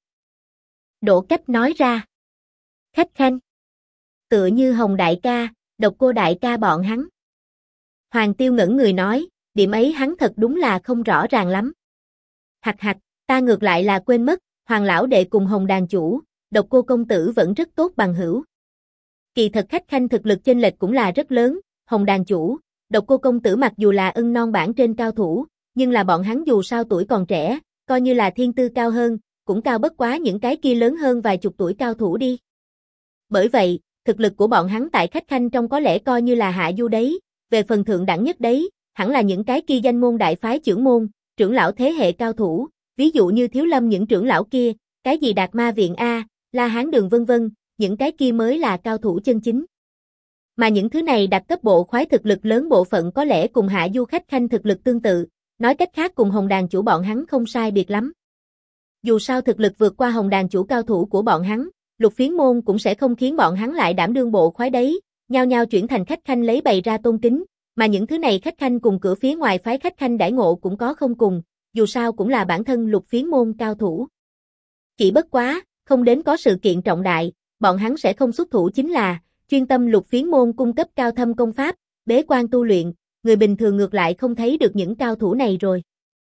Đỗ Cách nói ra. Khách khanh. Tựa như Hồng đại ca, Độc Cô đại ca bọn hắn. Hoàng Tiêu ngẩn người nói, điểm ấy hắn thật đúng là không rõ ràng lắm. Hạch hạch, ta ngược lại là quên mất, Hoàng lão đệ cùng Hồng đàn chủ, Độc Cô công tử vẫn rất tốt bằng hữu. Kỳ thật khách khanh thực lực chênh lệch cũng là rất lớn, Hồng đàn chủ, Độc Cô công tử mặc dù là ưng non bản trên cao thủ, nhưng là bọn hắn dù sao tuổi còn trẻ, coi như là thiên tư cao hơn, cũng cao bất quá những cái kia lớn hơn vài chục tuổi cao thủ đi. Bởi vậy, thực lực của bọn hắn tại khách khanh trong có lẽ coi như là hạ du đấy, về phần thượng đẳng nhất đấy, hẳn là những cái kia danh môn đại phái trưởng môn, trưởng lão thế hệ cao thủ, ví dụ như Thiếu Lâm những trưởng lão kia, cái gì Đạt Ma viện A, La Hán đường vân vân, những cái kia mới là cao thủ chân chính. Mà những thứ này đặc cấp bộ khoái thực lực lớn bộ phận có lẽ cùng hạ du khách khanh thực lực tương tự, nói cách khác cùng Hồng đàn chủ bọn hắn không sai biệt lắm. Dù sao thực lực vượt qua Hồng đàn chủ cao thủ của bọn hắn, Lục Phiến môn cũng sẽ không khiến bọn hắn lại đảm đương bộ khoái đấy, nhao nhao chuyển thành khách khanh lấy bày ra tôn kính, mà những thứ này khách khanh cùng cửa phía ngoài phái khách khanh đãi ngộ cũng có không cùng, dù sao cũng là bản thân Lục Phiến môn cao thủ. Chỉ bất quá, không đến có sự kiện trọng đại, bọn hắn sẽ không xuất thủ chính là, chuyên tâm Lục Phiến môn cung cấp cao thâm công pháp, bế quan tu luyện, người bình thường ngược lại không thấy được những cao thủ này rồi.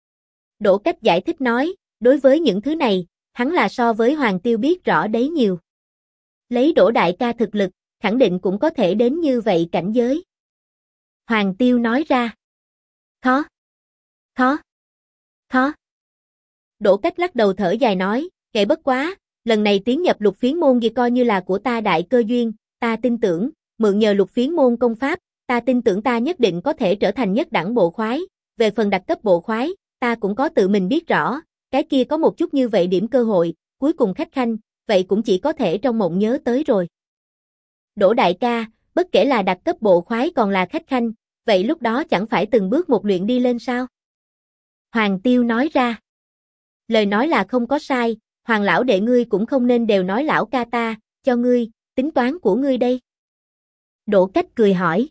Đỗ Cách giải thích nói, đối với những thứ này, hắn là so với Hoàng Tiêu biết rõ đấy nhiều. Lấy Đỗ đại ca thực lực, khẳng định cũng có thể đến như vậy cảnh giới. Hoàng Tiêu nói ra. Khó. Đỗ Cách lắc đầu thở dài nói, kệ bất quá, lần này tiến nhập Lục Phiến môn gì coi như là của ta đại cơ duyên, ta tin tưởng, mượn nhờ Lục Phiến môn công pháp, ta tin tưởng ta nhất định có thể trở thành nhất đẳng bộ khoái, về phần đặc cấp bộ khoái, ta cũng có tự mình biết rõ, cái kia có một chút như vậy điểm cơ hội, cuối cùng khách khanh, vậy cũng chỉ có thể trong mộng nhớ tới rồi. Đỗ đại ca, bất kể là đặc cấp bộ khoái còn là khách khanh, vậy lúc đó chẳng phải từng bước một luyện đi lên sao? Hoàng Tiêu nói ra. Lời nói là không có sai, Hoàng lão đệ ngươi cũng không nên đều nói lão ca ta, cho ngươi, tính toán của ngươi đây. Đỗ Cách cười hỏi.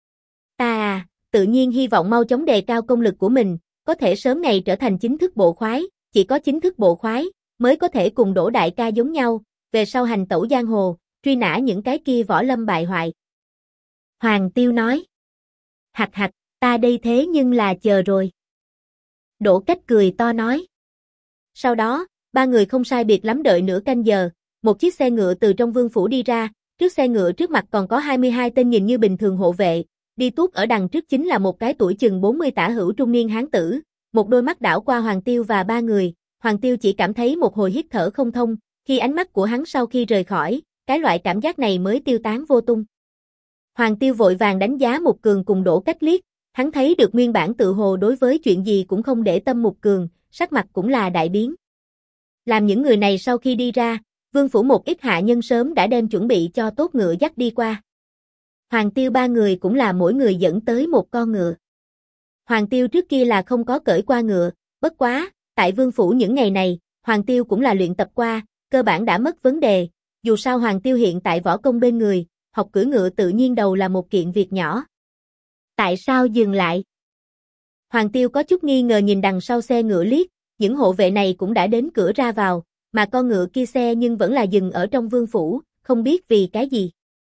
Ta tự nhiên hy vọng mau chóng đề cao công lực của mình, có thể sớm ngày trở thành chính thức bộ khoái, chỉ có chính thức bộ khoái, mới có thể cùng Đỗ đại ca giống nhau, về sau hành tẩu giang hồ, truy nã những cái kia võ lâm bại hoại. Hoàng Tiêu nói. Hạch hạch, ta đây thế nhưng là chờ rồi. Đỗ Cách cười to nói. Sau đó, ba người không sai biệt lắm đợi nửa canh giờ, một chiếc xe ngựa từ trong vương phủ đi ra, trước xe ngựa trước mặt còn có 22 tên nhìn như bình thường hộ vệ, đi tuốt ở đằng trước chính là một cái tuổi chừng 40 tả hữu trung niên hán tử, một đôi mắt đảo qua Hoàng Tiêu và ba người, Hoàng Tiêu chỉ cảm thấy một hồi hít thở không thông, khi ánh mắt của hắn sau khi rời khỏi, cái loại cảm giác này mới tiêu tán vô tung. Hoàng Tiêu vội vàng đánh giá Mục Cường cùng Đỗ Cách liếc, hắn thấy được nguyên bản tự hồ đối với chuyện gì cũng không để tâm Mục Cường, sắc mặt cũng là đại biến. Làm những người này sau khi đi ra, vương phủ một ít hạ nhân sớm đã đem chuẩn bị cho tốt ngựa dắt đi qua. Hoàng Tiêu ba người cũng là mỗi người dẫn tới một con ngựa. Hoàng Tiêu trước kia là không có cởi qua ngựa, bất quá, tại vương phủ những ngày này, Hoàng Tiêu cũng là luyện tập qua, cơ bản đã mất vấn đề, dù sao Hoàng Tiêu hiện tại võ công bên người, học cưỡi ngựa tự nhiên đầu là một kiện việc nhỏ. Tại sao dừng lại? Hoàng Tiêu có chút nghi ngờ nhìn đằng sau xe ngựa liếc, những hộ vệ này cũng đã đến cửa ra vào, mà con ngựa kia xe nhưng vẫn là dừng ở trong vương phủ, không biết vì cái gì.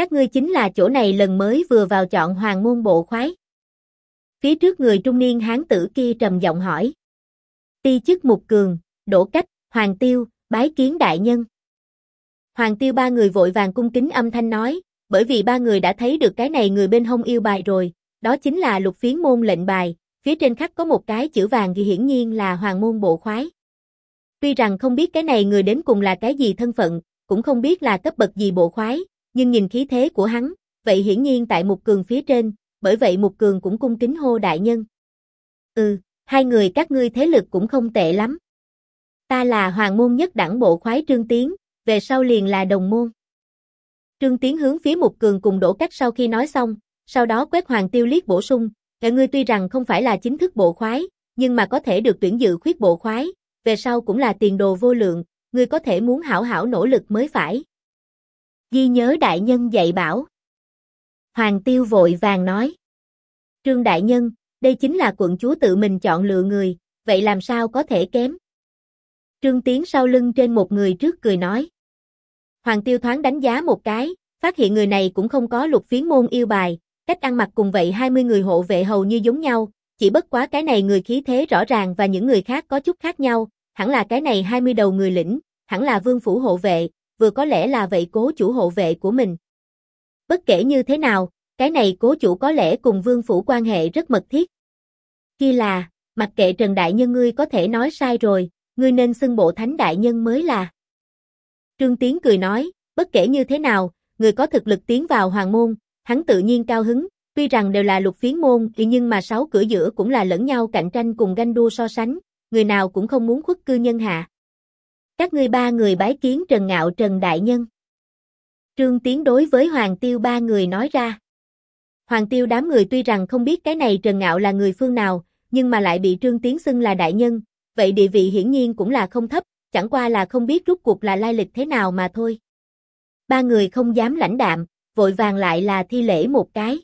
Các ngươi chính là chỗ này lần mới vừa vào chọn Hoàng môn bộ khoái. Phía trước người trung niên hán tử kia trầm giọng hỏi. Ti chức Mục Cường, Đỗ Cách, Hoàng Tiêu, bái kiến đại nhân. Hoàng Tiêu ba người vội vàng cung kính âm thanh nói, bởi vì ba người đã thấy được cái này người bên hông yêu bài rồi, đó chính là Lục Phiến môn lệnh bài, phía trên khắc có một cái chữ vàng thì hiển nhiên là Hoàng môn bộ khoái. Tuy rằng không biết cái này người đến cùng là cái gì thân phận, cũng không biết là cấp bậc gì bộ khoái, nhưng nhìn khí thế của hắn, vậy hiển nhiên tại Mục Cường phía trên, bởi vậy Mục Cường cũng cung kính hô đại nhân. Hai người các ngươi thế lực cũng không tệ lắm. Ta là Hoàng môn nhất đẳng bộ khoái Trương Tiến, về sau liền là đồng môn. Trương Tiến hướng phía Mục Cường cùng Đỗ Cách sau khi nói xong, sau đó quét Hoàng Tiêu liếc bổ sung, ngươi tuy rằng không phải là chính thức bộ khoái, nhưng mà có thể được tuyển dự khuyết bộ khoái, về sau cũng là tiền đồ vô lượng, ngươi có thể muốn hảo hảo nỗ lực mới phải. Ghi nhớ đại nhân dạy bảo. Hoàng Tiêu vội vàng nói. Trương đại nhân, đây chính là quận chúa tự mình chọn lựa người, vậy làm sao có thể kém? Trương Tiến sau lưng trên một người trước cười nói. Hoàng Tiêu thoáng đánh giá một cái, phát hiện người này cũng không có Lục Phiến môn yêu bài, cách ăn mặc cùng vậy 20 người hộ vệ hầu như giống nhau, chỉ bất quá cái này người khí thế rõ ràng và những người khác có chút khác nhau, hẳn là cái này 20 đầu người lĩnh, hẳn là vương phủ hộ vệ, vừa có lẽ là vậy cố chủ hộ vệ của mình. Bất kể như thế nào, cái này cố chủ có lẽ cùng vương phủ quan hệ rất mật thiết. Kia là, mặc kệ Trần đại nhân ngươi có thể nói sai rồi, ngươi nên xưng bộ thánh đại nhân mới là. Trương Tiến cười nói, bất kể như thế nào, người có thực lực tiến vào hoàng môn, hắn tự nhiên cao hứng, tuy rằng đều là Lục Phiến môn nhưng mà 6 cửa giữa cũng là lẫn nhau cạnh tranh cùng ganh đua so sánh, người nào cũng không muốn khuất cư nhân hạ. Các ngươi ba người bái kiến Trần Ngạo Trần đại nhân. Trương Tiến đối với Hoàng Tiêu ba người nói ra. Hoàng Tiêu đám người tuy rằng không biết cái này Trần Ngạo là người phương nào, nhưng mà lại bị Trương Tiến xưng là đại nhân, vậy địa vị hiển nhiên cũng là không thấp, chẳng qua là không biết rốt cuộc là lai lịch thế nào mà thôi. Ba người không dám lãnh đạm, vội vàng lại là thi lễ một cái.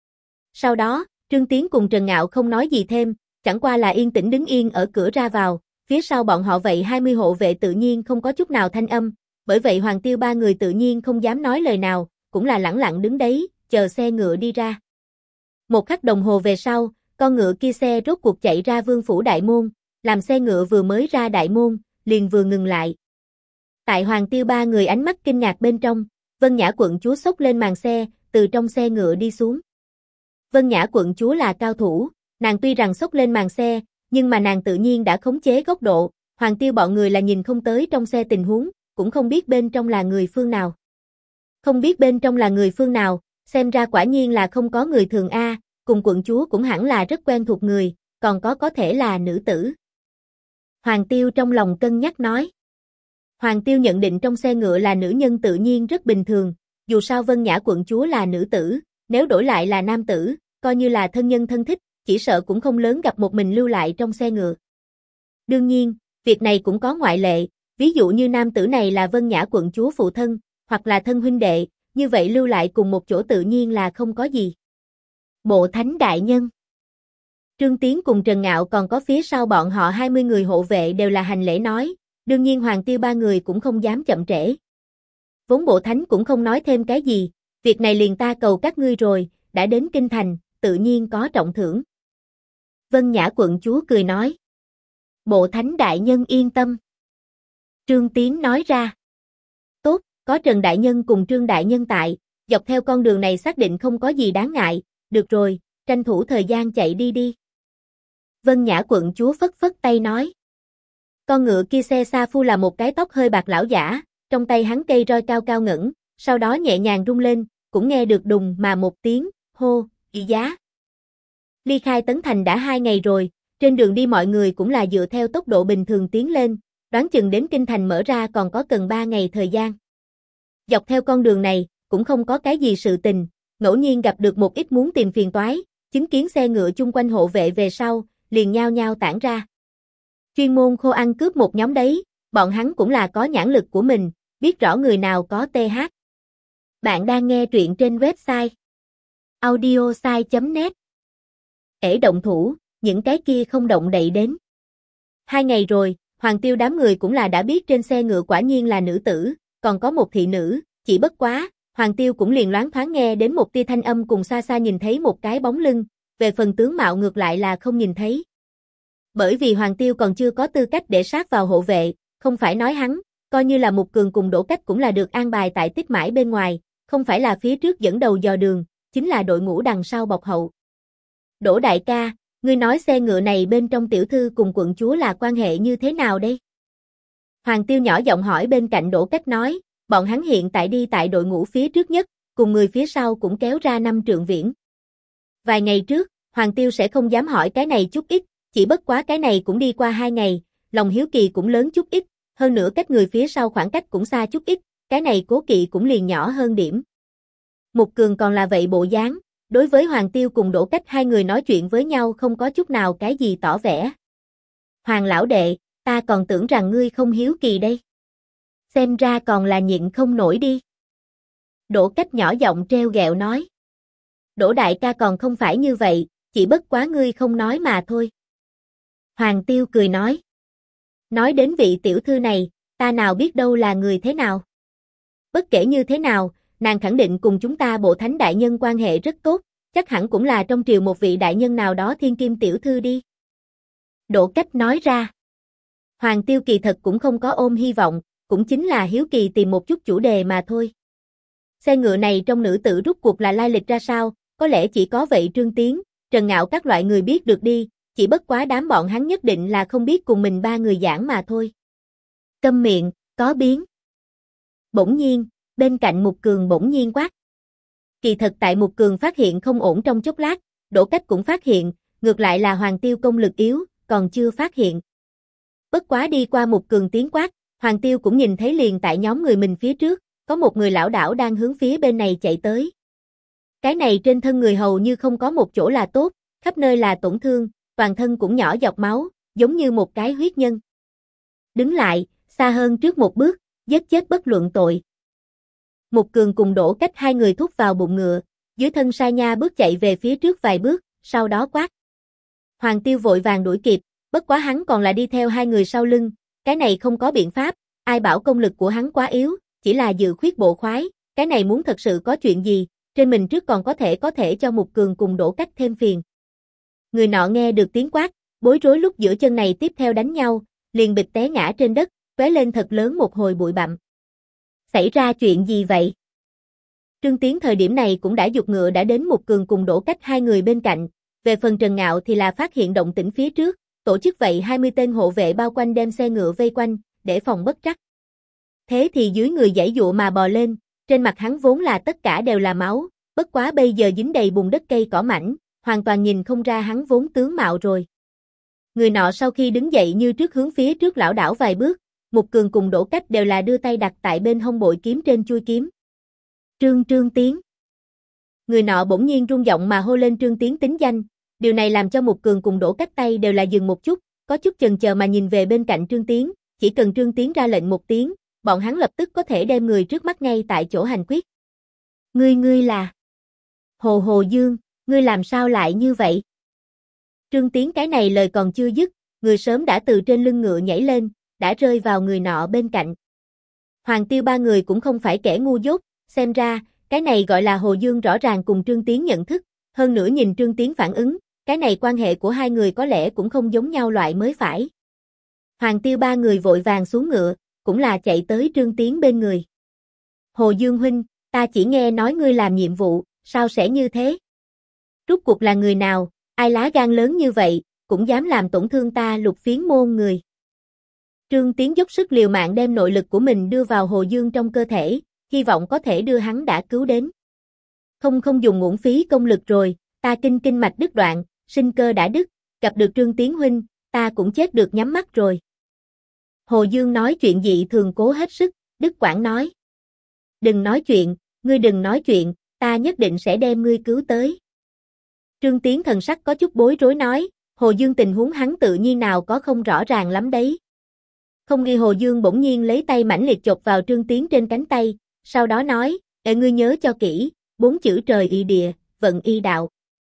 Sau đó, Trương Tiến cùng Trần Ngạo không nói gì thêm, chẳng qua là yên tĩnh đứng yên ở cửa ra vào, phía sau bọn họ vậy 20 hộ vệ tự nhiên không có chút nào thanh âm, bởi vậy Hoàng Tiêu ba người tự nhiên không dám nói lời nào, cũng là lẳng lặng đứng đấy, chờ xe ngựa đi ra. Một khắc đồng hồ về sau, con ngựa kia xe rốt cuộc chạy ra vương phủ đại môn, làm xe ngựa vừa mới ra đại môn, liền vừa ngừng lại. Tại Hoàng Tiêu ba người ánh mắt kinh ngạc bên trong, Vân Nhã quận chúa xốc lên màn xe, từ trong xe ngựa đi xuống. Vân Nhã quận chúa là cao thủ, nàng tuy rằng xốc lên màn xe, nhưng mà nàng tự nhiên đã khống chế góc độ, Hoàng Tiêu bọn người là nhìn không tới trong xe tình huống, cũng không biết bên trong là người phương nào. Không biết bên trong là người phương nào, xem ra quả nhiên là không có người thường A, cùng quận chúa cũng hẳn là rất quen thuộc người, còn có thể là nữ tử. Hoàng Tiêu trong lòng cân nhắc nói. Hoàng Tiêu nhận định trong xe ngựa là nữ nhân tự nhiên rất bình thường, dù sao Vân Nhã quận chúa là nữ tử, nếu đổi lại là nam tử, coi như là thân nhân thân thích, chỉ sợ cũng không lớn gặp một mình lưu lại trong xe ngựa. Đương nhiên, việc này cũng có ngoại lệ, ví dụ như nam tử này là Vân Nhã quận chúa phụ thân, hoặc là thân huynh đệ, như vậy lưu lại cùng một chỗ tự nhiên là không có gì. Bộ thánh đại nhân. Trương Tiến cùng Trần Ngạo còn có phía sau bọn họ 20 người hộ vệ đều là hành lễ nói, đương nhiên Hoàng Tiêu ba người cũng không dám chậm trễ. Vốn bộ thánh cũng không nói thêm cái gì, việc này liền ta cầu các ngươi rồi, đã đến kinh thành, tự nhiên có trọng thưởng. Vân Nhã quận chúa cười nói. Bộ thánh đại nhân yên tâm. Trương Tiến nói ra. Tốt, có Trần đại nhân cùng Trương đại nhân tại, dọc theo con đường này xác định không có gì đáng ngại, được rồi, tranh thủ thời gian chạy đi đi. Vân Nhã quận chúa phất phất tay nói. Con ngựa kia xe xa phu là một cái tóc hơi bạc lão giả, trong tay hắn cây roi cao cao ngẩng, sau đó nhẹ nhàng rung lên, cũng nghe được đùng mà một tiếng, hô, ý giá. Ly khai Tấn Thành đã 2 ngày rồi, trên đường đi mọi người cũng là dựa theo tốc độ bình thường tiến lên, đoán chừng đến kinh thành mở ra còn có cần 3 ngày thời gian. Dọc theo con đường này, cũng không có cái gì sự tình, ngẫu nhiên gặp được một ít muốn tìm phiền toái, chứng kiến xe ngựa chung quanh hộ vệ về sau, liền nhao nhao tản ra. Chuyên môn khô ăn cướp một nhóm đấy, bọn hắn cũng là có nhãn lực của mình, biết rõ người nào có TH. Bạn đang nghe truyện trên website audiosai.net. Ể động thủ, những cái kia không động đậy đến. 2 ngày rồi, Hoàng Tiêu đám người cũng là đã biết trên xe ngựa quả nhiên là nữ tử, còn có một thị nữ, chỉ bất quá, Hoàng Tiêu cũng liền loáng thoáng nghe đến một tia thanh âm cùng xa xa nhìn thấy một cái bóng lưng, về phần tướng mạo ngược lại là không nhìn thấy. Bởi vì Hoàng Tiêu còn chưa có tư cách để sát vào hộ vệ, không phải nói hắn, coi như là Mục Cường cùng Đỗ Cách cũng là được an bài tại Tích Mãi bên ngoài, không phải là phía trước dẫn đầu dò đường, chính là đội ngũ đằng sau bọc hậu. Đỗ đại ca, ngươi nói xe ngựa này bên trong tiểu thư cùng quận chúa là quan hệ như thế nào đây? Hoàng Tiêu nhỏ giọng hỏi bên cạnh Đỗ Cách nói, bọn hắn hiện tại đi tại đội ngũ phía trước nhất, cùng người phía sau cũng kéo ra 5 trượng viễn. Vài ngày trước, Hoàng Tiêu sẽ không dám hỏi cái này chút ít, chỉ bất quá cái này cũng đi qua 2 ngày, lòng hiếu kỳ cũng lớn chút ít, hơn nữa cách người phía sau khoảng cách cũng xa chút ít, cái này cố kỵ cũng liền nhỏ hơn điểm. Mục Cường còn là vậy bộ dáng, đối với Hoàng Tiêu cùng Đỗ Cách hai người nói chuyện với nhau không có chút nào cái gì tỏ vẻ. Hoàng lão đệ, ta còn tưởng rằng ngươi không hiếu kỳ đây. Xem ra còn là nhịn không nổi đi. Đỗ Cách nhỏ giọng treo ghẹo nói. Đỗ đại ca còn không phải như vậy, chỉ bất quá ngươi không nói mà thôi. Hoàng Tiêu cười nói. Nói đến vị tiểu thư này, ta nào biết đâu là người thế nào. Bất kể như thế nào, nàng khẳng định cùng chúng ta bộ thánh đại nhân quan hệ rất tốt, chắc hẳn cũng là trong triều một vị đại nhân nào đó thiên kim tiểu thư đi. Đỗ Cách nói ra. Hoàng Tiêu kỳ thật cũng không có ôm hy vọng, cũng chính là hiếu kỳ tìm một chút chủ đề mà thôi. Xe ngựa này trong nữ tử rút cuộc là lai lịch ra sao, có lẽ chỉ có vậy Trương Tiến, Trần Ngạo các loại người biết được đi, chỉ bất quá đám bọn hắn nhất định là không biết cùng mình ba người giảng mà thôi. Câm miệng, có biến. Bỗng nhiên, bên cạnh Mục Cường bỗng nhiên quát. Kỳ thật tại Mục Cường phát hiện không ổn trong chốc lát, Đỗ Cách cũng phát hiện, ngược lại là Hoàng Tiêu công lực yếu, còn chưa phát hiện. Bất quá đi qua Mục Cường tiếng quát, Hoàng Tiêu cũng nhìn thấy liền tại nhóm người mình phía trước, có một người lão đảo đang hướng phía bên này chạy tới. Cái này trên thân người hầu như không có một chỗ là tốt, khắp nơi là tổn thương, toàn thân cũng nhỏ giọt máu, giống như một cái huyết nhân. Đứng lại, xa hơn trước một bước, giết chết bất luận tội. Mục Cường cùng Đỗ Cách hai người thúc vào bụng ngựa, dưới thân Sa Nha bước chạy về phía trước vài bước, sau đó quát. Hoàng Tiêu vội vàng đuổi kịp, bất quá hắn còn là đi theo hai người sau lưng, cái này không có biện pháp, ai bảo công lực của hắn quá yếu, chỉ là dự khuyết bộ khoái, cái này muốn thật sự có chuyện gì, trên mình trước còn có thể cho Mục Cường cùng Đỗ Cách thêm phiền. Người nọ nghe được tiếng quát, bối rối lúc giữa chân này tiếp theo đánh nhau, liền bịch té ngã trên đất, tóe lên thật lớn một hồi bụi bặm. Xảy ra chuyện gì vậy? Trương Tiến thời điểm này cũng đã giục ngựa đã đến Mục Cường cùng Đỗ Cách hai người bên cạnh, về phần Trần Ngạo thì là phát hiện động tĩnh phía trước, tổ chức vậy 20 tên hộ vệ bao quanh đem xe ngựa vây quanh, để phòng bất trắc. Thế thì dưới người giãy dụa mà bò lên, trên mặt hắn vốn là tất cả đều là máu, bất quá bây giờ dính đầy bùn đất cây cỏ mảnh, hoàn toàn nhìn không ra hắn vốn tướng mạo rồi. Người nọ sau khi đứng dậy như trước hướng phía trước lảo đảo vài bước, Mục Cường cùng Đỗ Cách đều là đưa tay đặt tại bên hông bội kiếm trên chuôi kiếm. Trương Tiến. Người nọ bỗng nhiên rung giọng mà hô lên Trương Tiến tính danh, điều này làm cho Mục Cường cùng Đỗ Cách tay đều là dừng một chút, có chút chần chờ mà nhìn về bên cạnh Trương Tiến, chỉ cần Trương Tiến ra lệnh một tiếng, bọn hắn lập tức có thể đem người trước mắt ngay tại chỗ hành quyết. Ngươi là Hồ Dương, ngươi làm sao lại như vậy? Trương Tiến cái này lời còn chưa dứt, người sớm đã từ trên lưng ngựa nhảy lên, đã rơi vào người nọ bên cạnh. Hoàng Tiêu ba người cũng không phải kẻ ngu dốt, xem ra, cái này gọi là Hồ Dương rõ ràng cùng Trương Tiến nhận thức, hơn nữa nhìn Trương Tiến phản ứng, cái này quan hệ của hai người có lẽ cũng không giống nhau loại mới phải. Hoàng Tiêu ba người vội vàng xuống ngựa, cũng là chạy tới Trương Tiến bên người. Hồ Dương huynh, ta chỉ nghe nói ngươi làm nhiệm vụ, sao sẽ như thế? Rốt cuộc là người nào, ai lá gan lớn như vậy, cũng dám làm tổn thương ta Lục Phiến môn người. Trương Tiến dốc sức liều mạng đem nội lực của mình đưa vào Hồ Dương trong cơ thể, hy vọng có thể đưa hắn đã cứu đến. Không dùng uổng phí công lực rồi, ta kinh mạch đứt đoạn, sinh cơ đã đứt, gặp được Trương Tiến huynh, ta cũng chết được nhắm mắt rồi. Hồ Dương nói chuyện dị thường cố hết sức, Đức Quảng nói. Đừng nói chuyện, ngươi đừng nói chuyện, ta nhất định sẽ đem ngươi cứu tới. Trương Tiến thần sắc có chút bối rối nói, Hồ Dương tình huống hắn tự nhiên nào có không rõ ràng lắm đấy. Không nghi Hồ Dương bỗng nhiên lấy tay mãnh liệt chộp vào Trương Tiến trên cánh tay, sau đó nói, ngươi nhớ cho kỹ, 4 chữ trời y địa, vận y đạo.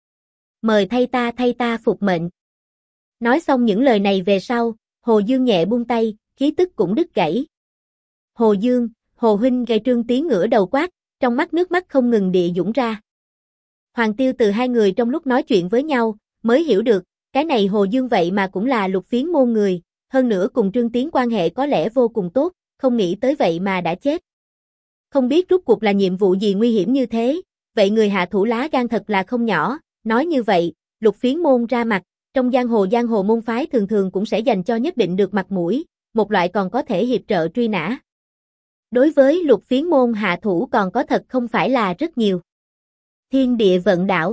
Mời thay ta phục mệnh. Nói xong những lời này về sau, Hồ Dương nhẹ buông tay, khí tức cũng đứt gãy. Hồ Dương, Hồ huynh, gây Trương Tiến ngửa đầu quát, trong mắt nước mắt không ngừng địa dũng ra. Hoàng Tiêu từ hai người trong lúc nói chuyện với nhau, mới hiểu được, cái này Hồ Dương vậy mà cũng là Lục Phiến môn người, hơn nữa cùng Trương Tiến quan hệ có lẽ vô cùng tốt, không nghĩ tới vậy mà đã chết. Không biết rốt cuộc là nhiệm vụ gì nguy hiểm như thế, vậy người hạ thủ lá gan thật là không nhỏ, nói như vậy, Lục Phiến môn ra mặt, trong giang hồ môn phái thường thường cũng sẽ dành cho nhất định được mặt mũi, một loại còn có thể hiệp trợ truy nã. Đối với Lục Phiến môn hạ thủ còn có thật không phải là rất nhiều. Thiên địa vận đảo.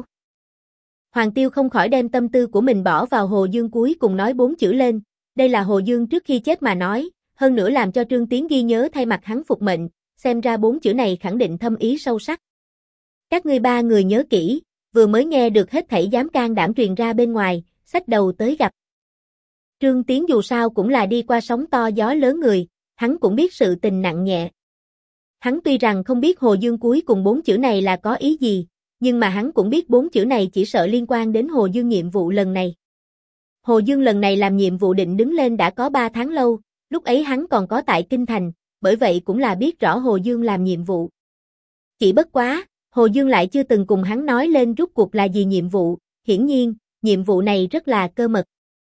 Hoàng Tiêu không khỏi đem tâm tư của mình bỏ vào Hồ Dương cuối cùng nói 4 chữ lên, đây là Hồ Dương trước khi chết mà nói, hơn nữa làm cho Trương Tiến ghi nhớ thay mặt hắn phục mệnh, xem ra 4 chữ này khẳng định thâm ý sâu sắc. Các ngươi ba người nhớ kỹ, vừa mới nghe được hết thảy dám can đảm truyền ra bên ngoài, xách đầu tới gặp. Trương Tiến dù sao cũng là đi qua sóng to gió lớn người, hắn cũng biết sự tình nặng nhẹ. Hắn tuy rằng không biết Hồ Dương cuối cùng 4 chữ này là có ý gì, nhưng mà hắn cũng biết 4 chữ này chỉ sợ liên quan đến Hồ Dương nhiệm vụ lần này. Hồ Dương lần này làm nhiệm vụ định đứng lên đã có 3 tháng lâu, lúc ấy hắn còn có tại Kinh Thành, bởi vậy cũng là biết rõ Hồ Dương làm nhiệm vụ. Chỉ bất quá, Hồ Dương lại chưa từng cùng hắn nói lên rốt cuộc là gì nhiệm vụ, hiển nhiên, nhiệm vụ này rất là cơ mật.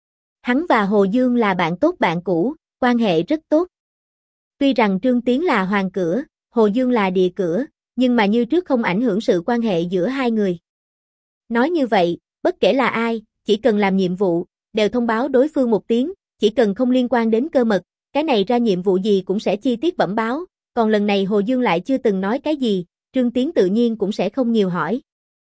Hắn và Hồ Dương là bạn tốt bạn cũ, quan hệ rất tốt. Tuy rằng Trương Tiến là hoàng cửa, Hồ Dương là địa cửa, nhưng mà như trước không ảnh hưởng sự quan hệ giữa hai người. Nói như vậy, bất kể là ai, chỉ cần làm nhiệm vụ, đều thông báo đối phương một tiếng, chỉ cần không liên quan đến cơ mật, cái này ra nhiệm vụ gì cũng sẽ chi tiết bẩm báo, còn lần này Hồ Dương lại chưa từng nói cái gì, Trương Tiến tự nhiên cũng sẽ không nhiều hỏi.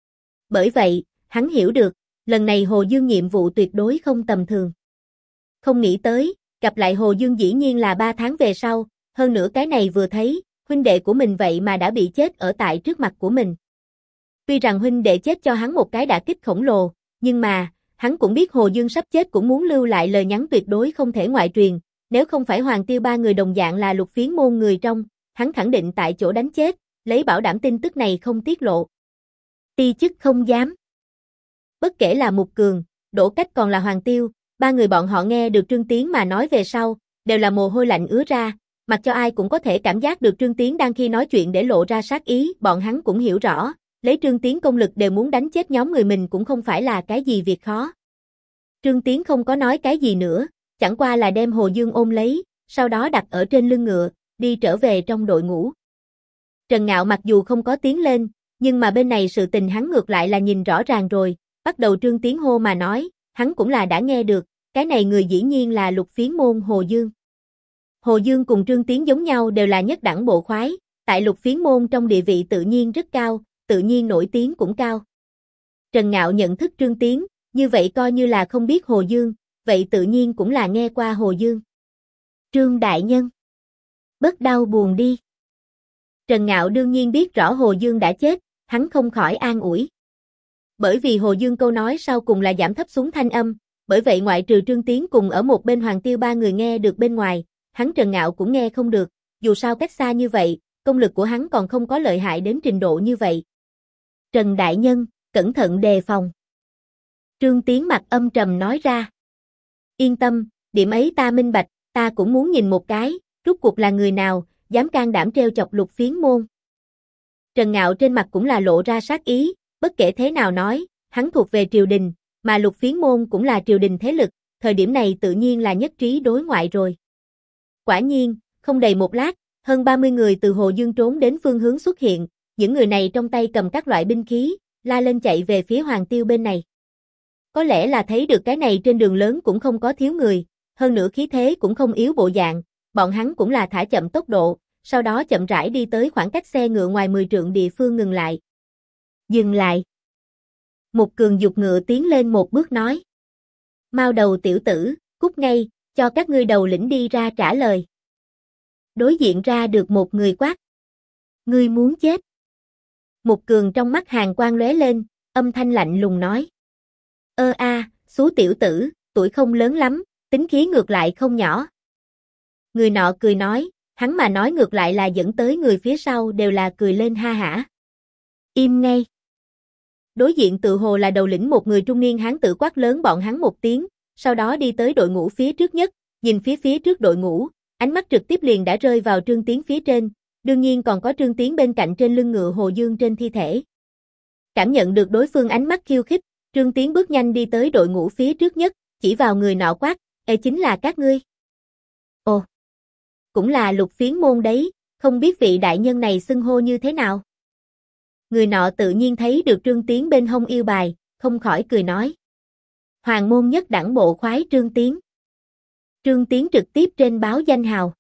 Bởi vậy, hắn hiểu được, lần này Hồ Dương nhiệm vụ tuyệt đối không tầm thường. Không nghĩ tới, gặp lại Hồ Dương dĩ nhiên là 3 tháng về sau, hơn nữa cái này vừa thấy, huynh đệ của mình vậy mà đã bị chết ở tại trước mặt của mình. Tuy rằng huynh đệ chết cho hắn một cái đả kích khổng lồ, nhưng mà, hắn cũng biết Hồ Dương sắp chết cũng muốn lưu lại lời nhắn tuyệt đối không thể ngoại truyền, nếu không phải Hoàng Tiêu ba người đồng dạng là Lục Phiến môn người trong, hắn khẳng định tại chỗ đánh chết, lấy bảo đảm tin tức này không tiết lộ. Ti chức không dám. Bất kể là Mục Cường, Đỗ Cách còn là Hoàng Tiêu, ba người bọn họ nghe được Trương Tiến mà nói về sau, đều là mồ hôi lạnh ứa ra, mặc cho ai cũng có thể cảm giác được Trương Tiến đang khi nói chuyện để lộ ra sát ý, bọn hắn cũng hiểu rõ, lấy Trương Tiến công lực đều muốn đánh chết nhóm người mình cũng không phải là cái gì việc khó. Trương Tiến không có nói cái gì nữa, chẳng qua là đem Hồ Dương ôm lấy, sau đó đặt ở trên lưng ngựa, đi trở về trong đội ngũ. Trần Ngạo mặc dù không có tiến lên, nhưng mà bên này sự tình hắn ngược lại là nhìn rõ ràng rồi, bắt đầu Trương Tiến hô mà nói, hắn cũng là đã nghe được, cái này người dĩ nhiên là Lục Phiến môn Hồ Dương. Hồ Dương cùng Trương Tiến giống nhau đều là nhất đẳng bộ khoái, tại Lục Phiến môn trong địa vị tự nhiên rất cao, tự nhiên nổi tiếng cũng cao. Trần Ngạo nhận thức Trương Tiến, như vậy coi như là không biết Hồ Dương, vậy tự nhiên cũng là nghe qua Hồ Dương. Trương đại nhân, bớt đau buồn đi. Trần Ngạo đương nhiên biết rõ Hồ Dương đã chết, hắn không khỏi an ủi. Bởi vì Hồ Dương câu nói sau cùng là giảm thấp xuống thanh âm, bởi vậy ngoại trừ Trương Tiến cùng ở một bên Hoàng Tiêu ba người nghe được bên ngoài, hắn Trần Ngạo cũng nghe không được, dù sao cách xa như vậy, công lực của hắn còn không có lợi hại đến trình độ như vậy. Trần đại nhân, cẩn thận đề phòng. Trương Tiến mặt âm trầm nói ra. Yên tâm, điểm ấy ta minh bạch, ta cũng muốn nhìn một cái, rốt cuộc là người nào, dám can đảm trêu chọc Lục Phiến môn. Trần Ngạo trên mặt cũng là lộ ra sát ý, bất kể thế nào nói, hắn thuộc về triều đình, mà Lục Phiến môn cũng là triều đình thế lực, thời điểm này tự nhiên là nhất trí đối ngoại rồi. Quả nhiên, không đầy một lát, hơn 30 người từ Hồ Dương trốn đến phương hướng xuất hiện, những người này trong tay cầm các loại binh khí, la lên chạy về phía Hoàng Tiêu bên này. Có lẽ là thấy được cái này trên đường lớn cũng không có thiếu người, hơn nữa khí thế cũng không yếu bộ dạng, bọn hắn cũng là thả chậm tốc độ, sau đó chậm rãi đi tới khoảng cách xe ngựa ngoài 10 trượng địa phương ngừng lại. Dừng lại. Mục Cường giục ngựa tiến lên một bước nói. Mau đầu tiểu tử, cút ngay, cho các ngươi đầu lĩnh đi ra trả lời. Đối diện ra được một người quát. Ngươi muốn chết. Mục Cường trong mắt hàn quang lóe lên, âm thanh lạnh lùng nói. Xú tiểu tử, tuổi không lớn lắm, tính khí ngược lại không nhỏ. Người nọ cười nói, hắn mà nói ngược lại là dẫn tới người phía sau đều là cười lên ha hả. Im ngay. Đối diện tự hồ là đầu lĩnh một người trung niên hán tử quát lớn bọn hắn một tiếng, sau đó đi tới đội ngũ phía trước nhất, nhìn phía trước đội ngũ, ánh mắt trực tiếp liền đã rơi vào Trương Tiến phía trên, đương nhiên còn có Trương Tiến bên cạnh trên lưng ngựa Hồ Dương trên thi thể. Cảm nhận được đối phương ánh mắt khiêu khích, Trương Tiến bước nhanh đi tới đội ngũ phía trước nhất, chỉ vào người nọ quát, chính là các ngươi. Ồ, cũng là Lục Phiến môn đấy, không biết vị đại nhân này xưng hô như thế nào. Người nọ tự nhiên thấy được Trương Tiến bên hông yêu bài, không khỏi cười nói. Hoàng môn nhất đẳng bộ khoái Trương Tiến. Trương Tiến trực tiếp trên báo danh hào.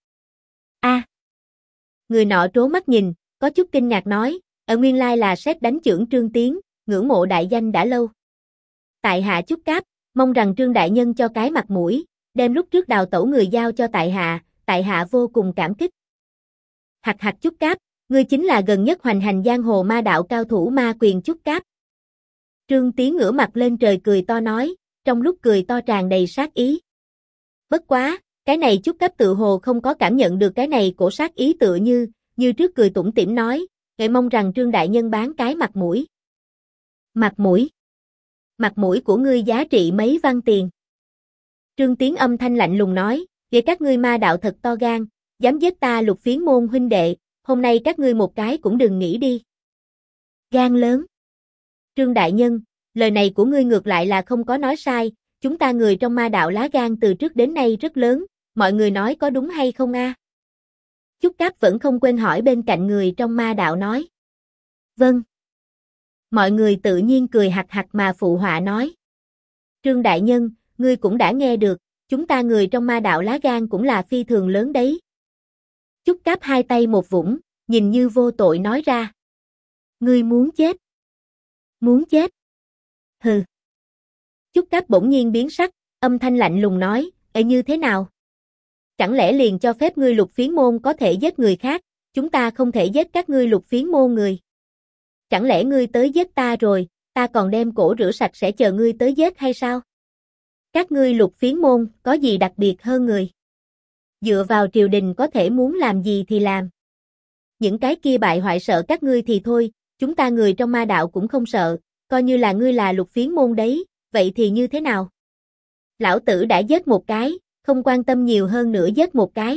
Người nọ trố mắt nhìn, có chút kinh ngạc nói, nguyên lai là sét đánh chưởng Trương Tiến, ngưỡng mộ đại danh đã lâu. Tại hạ chúc cáp, mong rằng Trương đại nhân cho cái mặt mũi, đem lúc trước đào tẩu người giao cho tại hạ vô cùng cảm kích. Hặc hặc chúc cáp, ngươi chính là gần nhất hoành hành giang hồ ma đạo cao thủ Ma Quyền chúc cáp. Trương Tiến ngửa mặt lên trời cười to nói, trong lúc cười to tràn đầy sát ý. Bất quá, cái này chúc cáp tự hồ không có cảm nhận được cái này cổ sát ý tựa như trước cười tủm tỉm nói, mong rằng Trương đại nhân bán cái mặt mũi. Mặt mũi? Mặt mũi của ngươi giá trị mấy văn tiền? Trương Tiến âm thanh lạnh lùng nói, vậy các ngươi ma đạo thật to gan, dám giết ta Lục Phiến môn huynh đệ, hôm nay các ngươi một cái cũng đừng nghĩ đi. Gan lớn. Trương đại nhân, lời này của ngươi ngược lại là không có nói sai, chúng ta người trong ma đạo lá gan từ trước đến nay rất lớn, mọi người nói có đúng hay không a? Chúc Cáp vẫn không quên hỏi bên cạnh người trong ma đạo nói. Vâng. Mọi người tự nhiên cười hặc hặc mà phụ họa nói. Trương đại nhân, ngươi cũng đã nghe được, chúng ta người trong ma đạo lá gan cũng là phi thường lớn đấy. Chúc Cáp hai tay một vũng, nhìn như vô tội nói ra. Ngươi muốn chết. Muốn chết. Hừ. Chúc Cáp bỗng nhiên biến sắc, âm thanh lạnh lùng nói, như thế nào? Chẳng lẽ liền cho phép ngươi Lục Phiến môn có thể giết người khác, chúng ta không thể giết các ngươi Lục Phiến môn người? Chẳng lẽ ngươi tới giết ta rồi, ta còn đem cổ rửa sạch sẽ chờ ngươi tới giết hay sao? Các ngươi Lục Phiến môn có gì đặc biệt hơn người? Dựa vào triều đình có thể muốn làm gì thì làm. Những cái kia bại hoại sợ các ngươi thì thôi, chúng ta người trong ma đạo cũng không sợ, coi như là ngươi là Lục Phiến môn đấy, vậy thì như thế nào? Lão tử đã giết một cái, không quan tâm nhiều hơn nữa giết một cái.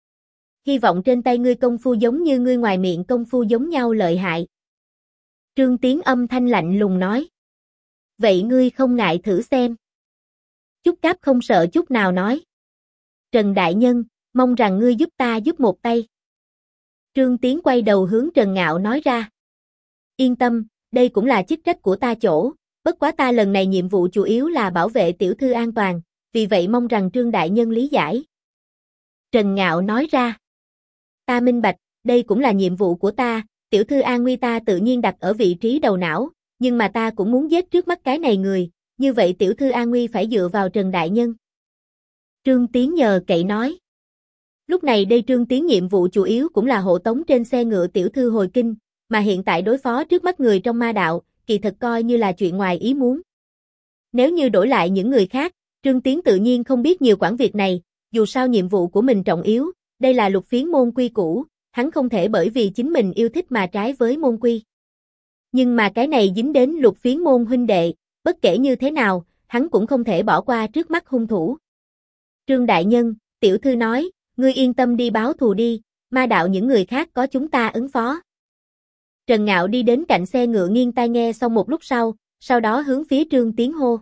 Hy vọng trên tay ngươi công phu giống như ngươi ngoài miệng công phu giống nhau lợi hại. Trương Tiến âm thanh lạnh lùng nói. Vậy ngươi không ngại thử xem. Chúc Cáp không sợ chút nào nói. Trần Đại Nhân, mong rằng ngươi giúp ta giúp một tay. Trương Tiến quay đầu hướng Trần Ngạo nói ra. Yên tâm, đây cũng là chức trách của ta chỗ, bất quá ta lần này nhiệm vụ chủ yếu là bảo vệ tiểu thư an toàn, vì vậy mong rằng Trương Đại Nhân lý giải. Trần Ngạo nói ra. Ta minh bạch, đây cũng là nhiệm vụ của ta, tiểu thư an nguy ta tự nhiên đặt ở vị trí đầu não, nhưng mà ta cũng muốn giết trước mắt cái này người, như vậy tiểu thư an nguy phải dựa vào Trần Đại Nhân. Trương Tiến nhờ cậy nói. Lúc này đây Trương Tiến nhiệm vụ chủ yếu cũng là hộ tống trên xe ngựa tiểu thư hồi kinh, mà hiện tại đối phó trước mắt người trong ma đạo, kỳ thật coi như là chuyện ngoài ý muốn. Nếu như đổi lại những người khác, Trương Tiến tự nhiên không biết nhiều quản việc này, dù sao nhiệm vụ của mình trọng yếu, đây là Lục Phiến môn quy củ, hắn không thể bởi vì chính mình yêu thích mà trái với môn quy. Nhưng mà cái này dính đến Lục Phiến môn huynh đệ, bất kể như thế nào, hắn cũng không thể bỏ qua trước mắt hung thủ. Trương Đại Nhân, tiểu thư nói, ngươi yên tâm đi báo thù đi, ma đạo những người khác có chúng ta ứng phó. Trần Ngạo đi đến cạnh xe ngựa nghiêng tai nghe xong một lúc sau đó hướng phía Trương Tiến hô.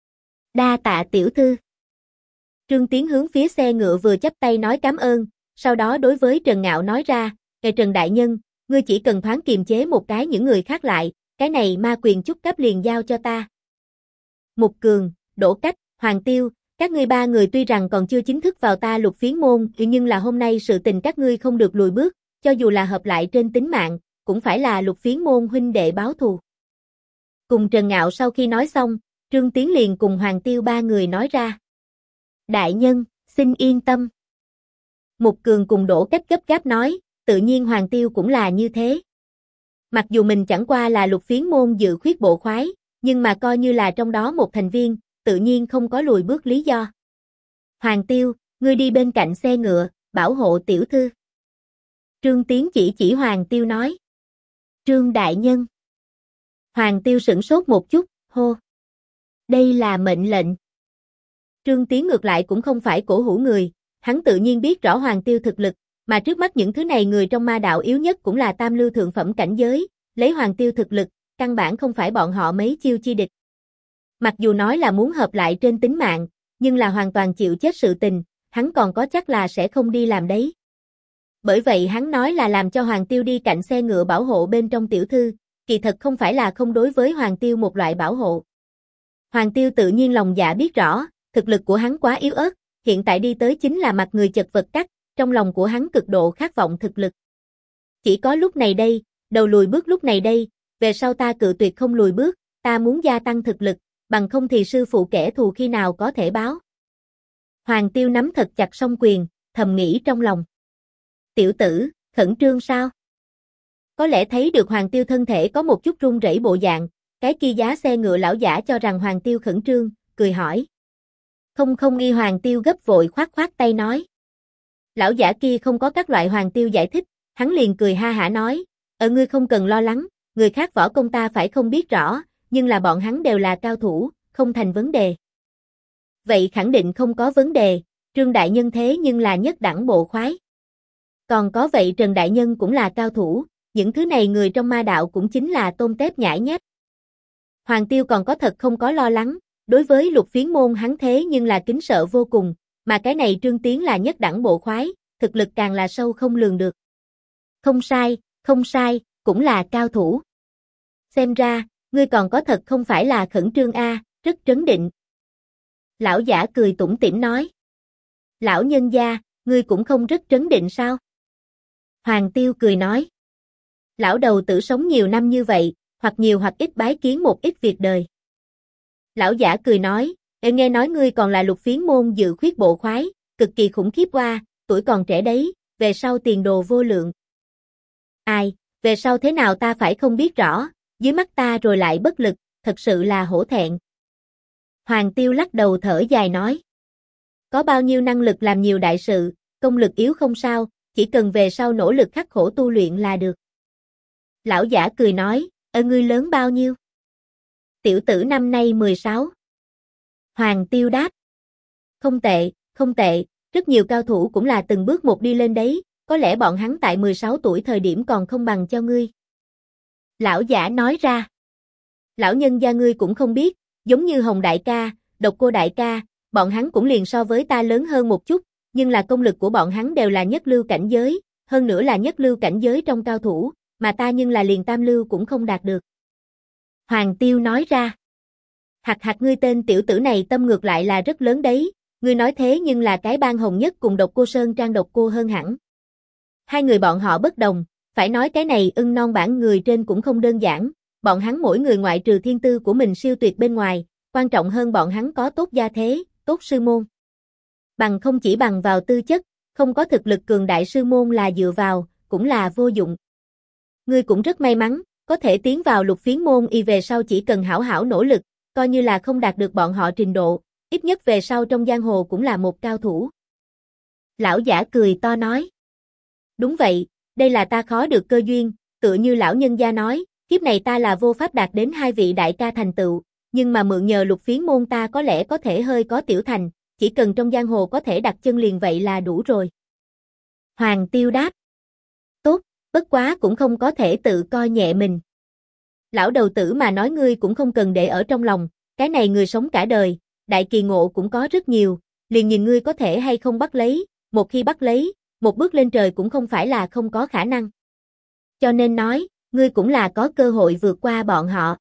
Đa tạ tiểu thư. Trương Tiến hướng phía xe ngựa vừa chắp tay nói cảm ơn, sau đó đối với Trần Ngạo nói ra, Trần Đại Nhân, ngươi chỉ cần thoáng kiềm chế một cái những người khác lại, cái này ma quyền chúc cấp liền giao cho ta. Mục Cường, Đỗ Cách, Hoàng Tiêu, các ngươi ba người tuy rằng còn chưa chính thức vào ta Lục Phiến môn, nhưng là hôm nay sự tình các ngươi không được lùi bước, cho dù là hợp lại trên tính mạng, cũng phải là Lục Phiến môn huynh đệ báo thù. Cùng Trần Ngạo sau khi nói xong, Trương Tiến liền cùng Hoàng Tiêu ba người nói ra. Đại nhân, xin yên tâm. Mục Cường cùng Đỗ Cách gấp gáp nói, tự nhiên Hoàng Tiêu cũng là như thế. Mặc dù mình chẳng qua là Lục Phiến môn dự khuyết bộ khoái, nhưng mà coi như là trong đó một thành viên, tự nhiên không có lùi bước lý do. Hoàng Tiêu, ngươi đi bên cạnh xe ngựa, bảo hộ tiểu thư. Trương Tiến chỉ Hoàng Tiêu nói. Trương Đại Nhân. Hoàng Tiêu sửng sốt một chút, hô. Đây là mệnh lệnh. Trương Tiến ngược lại cũng không phải cổ hủ người, hắn tự nhiên biết rõ Hoàng Tiêu thực lực, mà trước mắt những thứ này người trong ma đạo yếu nhất cũng là tam lưu thượng phẩm cảnh giới, lấy Hoàng Tiêu thực lực, căn bản không phải bọn họ mấy chiêu chi địch. Mặc dù nói là muốn hợp lại trên tính mạng, nhưng là hoàn toàn chịu chết sự tình, hắn còn có chắc là sẽ không đi làm đấy. Bởi vậy hắn nói là làm cho Hoàng Tiêu đi cạnh xe ngựa bảo hộ bên trong tiểu thư, kỳ thật không phải là không đối với Hoàng Tiêu một loại bảo hộ. Hoàng Tiêu tự nhiên lòng dạ biết rõ, thực lực của hắn quá yếu ớt, hiện tại đi tới chính là mặt người chật vật cắt, trong lòng của hắn cực độ khát vọng thực lực. Chỉ có lúc này đây, đầu lùi bước lúc này đây, về sau ta cự tuyệt không lùi bước, ta muốn gia tăng thực lực, bằng không thì sư phụ kẻ thù khi nào có thể báo. Hoàng Tiêu nắm thật chặt song quyền, thầm nghĩ trong lòng. Tiểu tử, khẩn trương sao? Có lẽ thấy được Hoàng Tiêu thân thể có một chút run rẩy bộ dạng, cái kia giá xe ngựa lão giả cho rằng Hoàng Tiêu khẩn trương, cười hỏi. Không y Hoàng Tiêu gấp vội khoát tay nói. Lão giả kia không có các loại Hoàng Tiêu giải thích, hắn liền cười ha hả nói, ngươi không cần lo lắng, người khác võ công ta phải không biết rõ, nhưng là bọn hắn đều là cao thủ, không thành vấn đề. Vậy khẳng định không có vấn đề, Trương Đại Nhân thế nhưng là nhất đẳng bộ khoái. Còn có vậy Trần Đại Nhân cũng là cao thủ, những thứ này người trong ma đạo cũng chính là tôm tép nhãi nhép. Hoàng Tiêu còn có thật không có lo lắng, đối với Lục Phiến môn hắn thế nhưng là kính sợ vô cùng, mà cái này Trương Tiến là nhất đẳng bộ khoái, thực lực càng là sâu không lường được. Không sai, cũng là cao thủ. Xem ra, ngươi còn có thật không phải là khẩn trương a, rất trấn định. Lão giả cười tủm tỉm nói. Lão nhân gia, ngươi cũng không rất trấn định sao? Hoàng Tiêu cười nói. Lão đầu tử sống nhiều năm như vậy, hoặc nhiều hoặc ít bái kiến một ít việc đời. Lão giả cười nói, em nghe nói ngươi còn là Lục Phiến môn dự khuyết bộ khoái, cực kỳ khủng khiếp qua, tuổi còn trẻ đấy, về sau tiền đồ vô lượng. Ai, về sau thế nào ta phải không biết rõ, dưới mắt ta rồi lại bất lực, thật sự là hổ thẹn. Hoàng Tiêu lắc đầu thở dài nói. Có bao nhiêu năng lực làm nhiều đại sự, công lực yếu không sao, chỉ cần về sau nỗ lực khắc khổ tu luyện là được. Lão giả cười nói, ngươi lớn bao nhiêu? Tiểu tử năm nay 16. Hoàng Tiêu đáp. Không tệ, rất nhiều cao thủ cũng là từng bước một đi lên đấy, có lẽ bọn hắn tại 16 tuổi thời điểm còn không bằng cho ngươi. Lão giả nói ra. Lão nhân gia ngươi cũng không biết, giống như Hồng đại ca, Độc Cô đại ca, bọn hắn cũng liền so với ta lớn hơn một chút, nhưng là công lực của bọn hắn đều là nhất lưu cảnh giới, hơn nữa là nhất lưu cảnh giới trong cao thủ, mà ta nhưng là liền tam lưu cũng không đạt được. Hoàng Tiêu nói ra. Hạt ngươi tên tiểu tử này tâm ngược lại là rất lớn đấy, ngươi nói thế nhưng là cái bang Hồng Nhất cùng Độc Cô Sơn Trang Độc Cô hơn hẳn. Hai người bọn họ bất đồng, phải nói cái này ưng non bản người trên cũng không đơn giản, bọn hắn mỗi người ngoại trừ thiên tư của mình siêu tuyệt bên ngoài, quan trọng hơn bọn hắn có tốt gia thế, tốt sư môn. Bằng không chỉ bằng vào tư chất, không có thực lực cường đại sư môn là dựa vào, cũng là vô dụng. Ngươi cũng rất may mắn, có thể tiến vào Lục Phiến môn y về sau chỉ cần hảo hảo nỗ lực, coi như là không đạt được bọn họ trình độ, ít nhất về sau trong giang hồ cũng là một cao thủ. Lão giả cười to nói. Đúng vậy, đây là ta khó được cơ duyên, tựa như lão nhân gia nói, kiếp này ta là vô pháp đạt đến hai vị đại ca thành tựu, nhưng mà mượn nhờ Lục Phiến môn ta có lẽ có thể hơi có tiểu thành, chỉ cần trong giang hồ có thể đặt chân liền vậy là đủ rồi. Hoàng Tiêu đáp. Tốt, bất quá cũng không có thể tự coi nhẹ mình. Lão đầu tử mà nói ngươi cũng không cần để ở trong lòng, cái này người sống cả đời, đại kỳ ngộ cũng có rất nhiều, liền nhìn ngươi có thể hay không bắt lấy, một khi bắt lấy, một bước lên trời cũng không phải là không có khả năng. Cho nên nói, ngươi cũng là có cơ hội vượt qua bọn họ.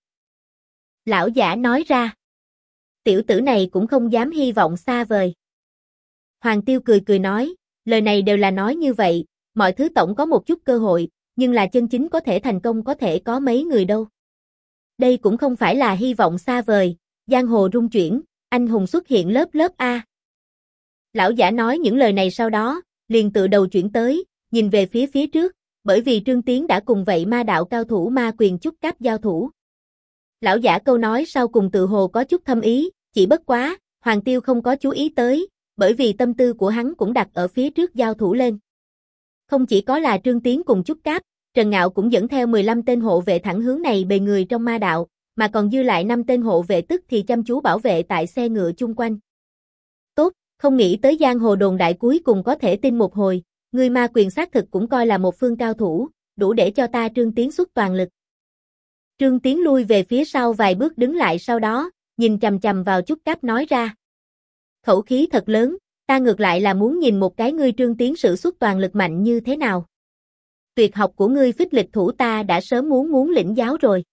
Lão giả nói ra. Tiểu tử này cũng không dám hy vọng xa vời. Hoàng Tiêu cười nói, lời này đều là nói như vậy, mọi thứ tổng có một chút cơ hội, nhưng là chân chính có thể thành công có thể có mấy người đâu. Đây cũng không phải là hy vọng xa vời, giang hồ rung chuyển, anh hùng xuất hiện lớp A. Lão giả nói những lời này sau đó, liền tự đầu chuyển tới, nhìn về phía trước, bởi vì Trương Tiến đã cùng vậy ma đạo cao thủ Ma Quyền Trúc Cáp giao thủ. Lão giả câu nói sau cùng tự hồ có chút thâm ý, chỉ bất quá, Hoàng Tiêu không có chú ý tới, bởi vì tâm tư của hắn cũng đặt ở phía trước giao thủ lên. Không chỉ có là Trương Tiến cùng Trúc Cáp, Trần Ngạo cũng dẫn theo 15 tên hộ vệ thẳng hướng này bề người trong ma đạo, mà còn dư lại 5 tên hộ vệ tức thì chăm chú bảo vệ tại xe ngựa chung quanh. Tốt, không nghĩ tới giang hồ đồn đại cuối cùng có thể tin một hồi, ngươi ma quyền xác thực cũng coi là một phương cao thủ, đủ để cho ta Trương Tiến xuất toàn lực. Trương Tiến lui về phía sau vài bước đứng lại sau đó, nhìn chằm chằm vào Trúc Cáp nói ra. Khẩu khí thật lớn, ta ngược lại là muốn nhìn một cái ngươi Trương Tiến sử xuất toàn lực mạnh như thế nào. Tuyệt học của ngươi Phích Lịch Thủ ta đã sớm muốn lĩnh giáo rồi.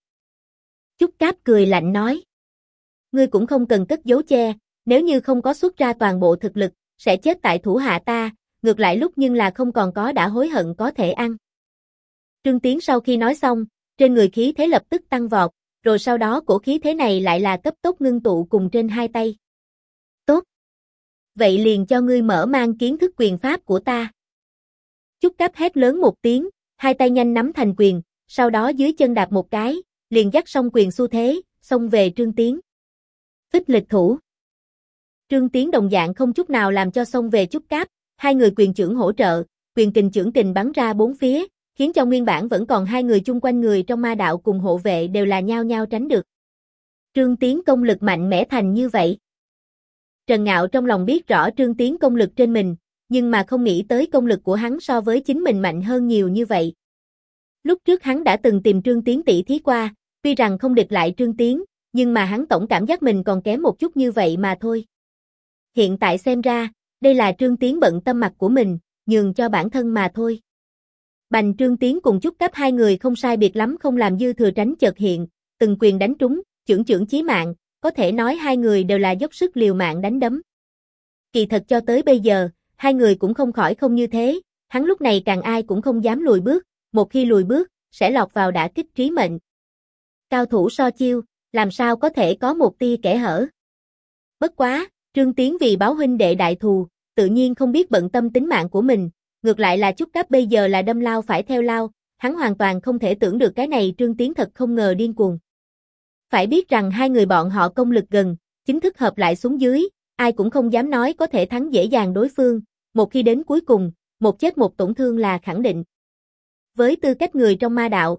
Trúc Cáp cười lạnh nói. Ngươi cũng không cần cất giấu che, nếu như không có xuất ra toàn bộ thực lực, sẽ chết tại thủ hạ ta, ngược lại lúc nhưng là không còn có đã hối hận có thể ăn. Trương Tiến sau khi nói xong, trên người khí thế lập tức tăng vọt, rồi sau đó cổ khí thế này lại là cấp tốc ngưng tụ cùng trên hai tay. Tốt. Vậy liền cho ngươi mở mang kiến thức quyền pháp của ta. Trúc Cáp hét lớn một tiếng, hai tay nhanh nắm thành quyền, sau đó dưới chân đạp một cái, liền dắt song quyền xu thế, xông về Trương Tiến. Phích Lịch Thủ. Trương Tiến đồng dạng không chút nào làm cho xông về Trúc Cáp, hai người quyền chưởng hỗ trợ, quyền kình chưởng kình bắn ra bốn phía, khiến cho nguyên bản vẫn còn hai người chung quanh người trong ma đạo cùng hộ vệ đều là nhao nhao tránh được. Trương Tiến công lực mạnh mẽ thành như vậy. Trần Ngạo trong lòng biết rõ Trương Tiến công lực trên mình, nhưng mà không nghĩ tới công lực của hắn so với chính mình mạnh hơn nhiều như vậy. Lúc trước hắn đã từng tìm Trương Tiến tỷ thí qua, tuy rằng không địch lại Trương Tiến, nhưng mà hắn tổng cảm giác mình còn kém một chút như vậy mà thôi. Hiện tại xem ra, đây là Trương Tiến bận tâm mặt của mình, nhường cho bản thân mà thôi. Bành Trương Tiến cùng Trúc Cáp hai người không sai biệt lắm không làm dư thừa tránh chợt hiện, từng quyền đánh trúng, chưởng chưởng chí mạng, có thể nói hai người đều là dốc sức liều mạng đánh đấm. Kỳ thật cho tới bây giờ, hai người cũng không khỏi không như thế, hắn lúc này càng ai cũng không dám lùi bước, một khi lùi bước, sẽ lọt vào đả kích trí mệnh. Cao thủ so chiêu, làm sao có thể có một tia kẽ hở. Bất quá, Trương Tiến vì báo huynh đệ đại thù, tự nhiên không biết bận tâm tính mạng của mình, ngược lại là Trúc Cáp bây giờ là đâm lao phải theo lao, hắn hoàn toàn không thể tưởng được cái này Trương Tiến thật không ngờ điên cuồng. Phải biết rằng hai người bọn họ công lực gần, chính thức hợp lại xuống dưới, ai cũng không dám nói có thể thắng dễ dàng đối phương, một khi đến cuối cùng, một chết một tổn thương là khẳng định. Với tư cách người trong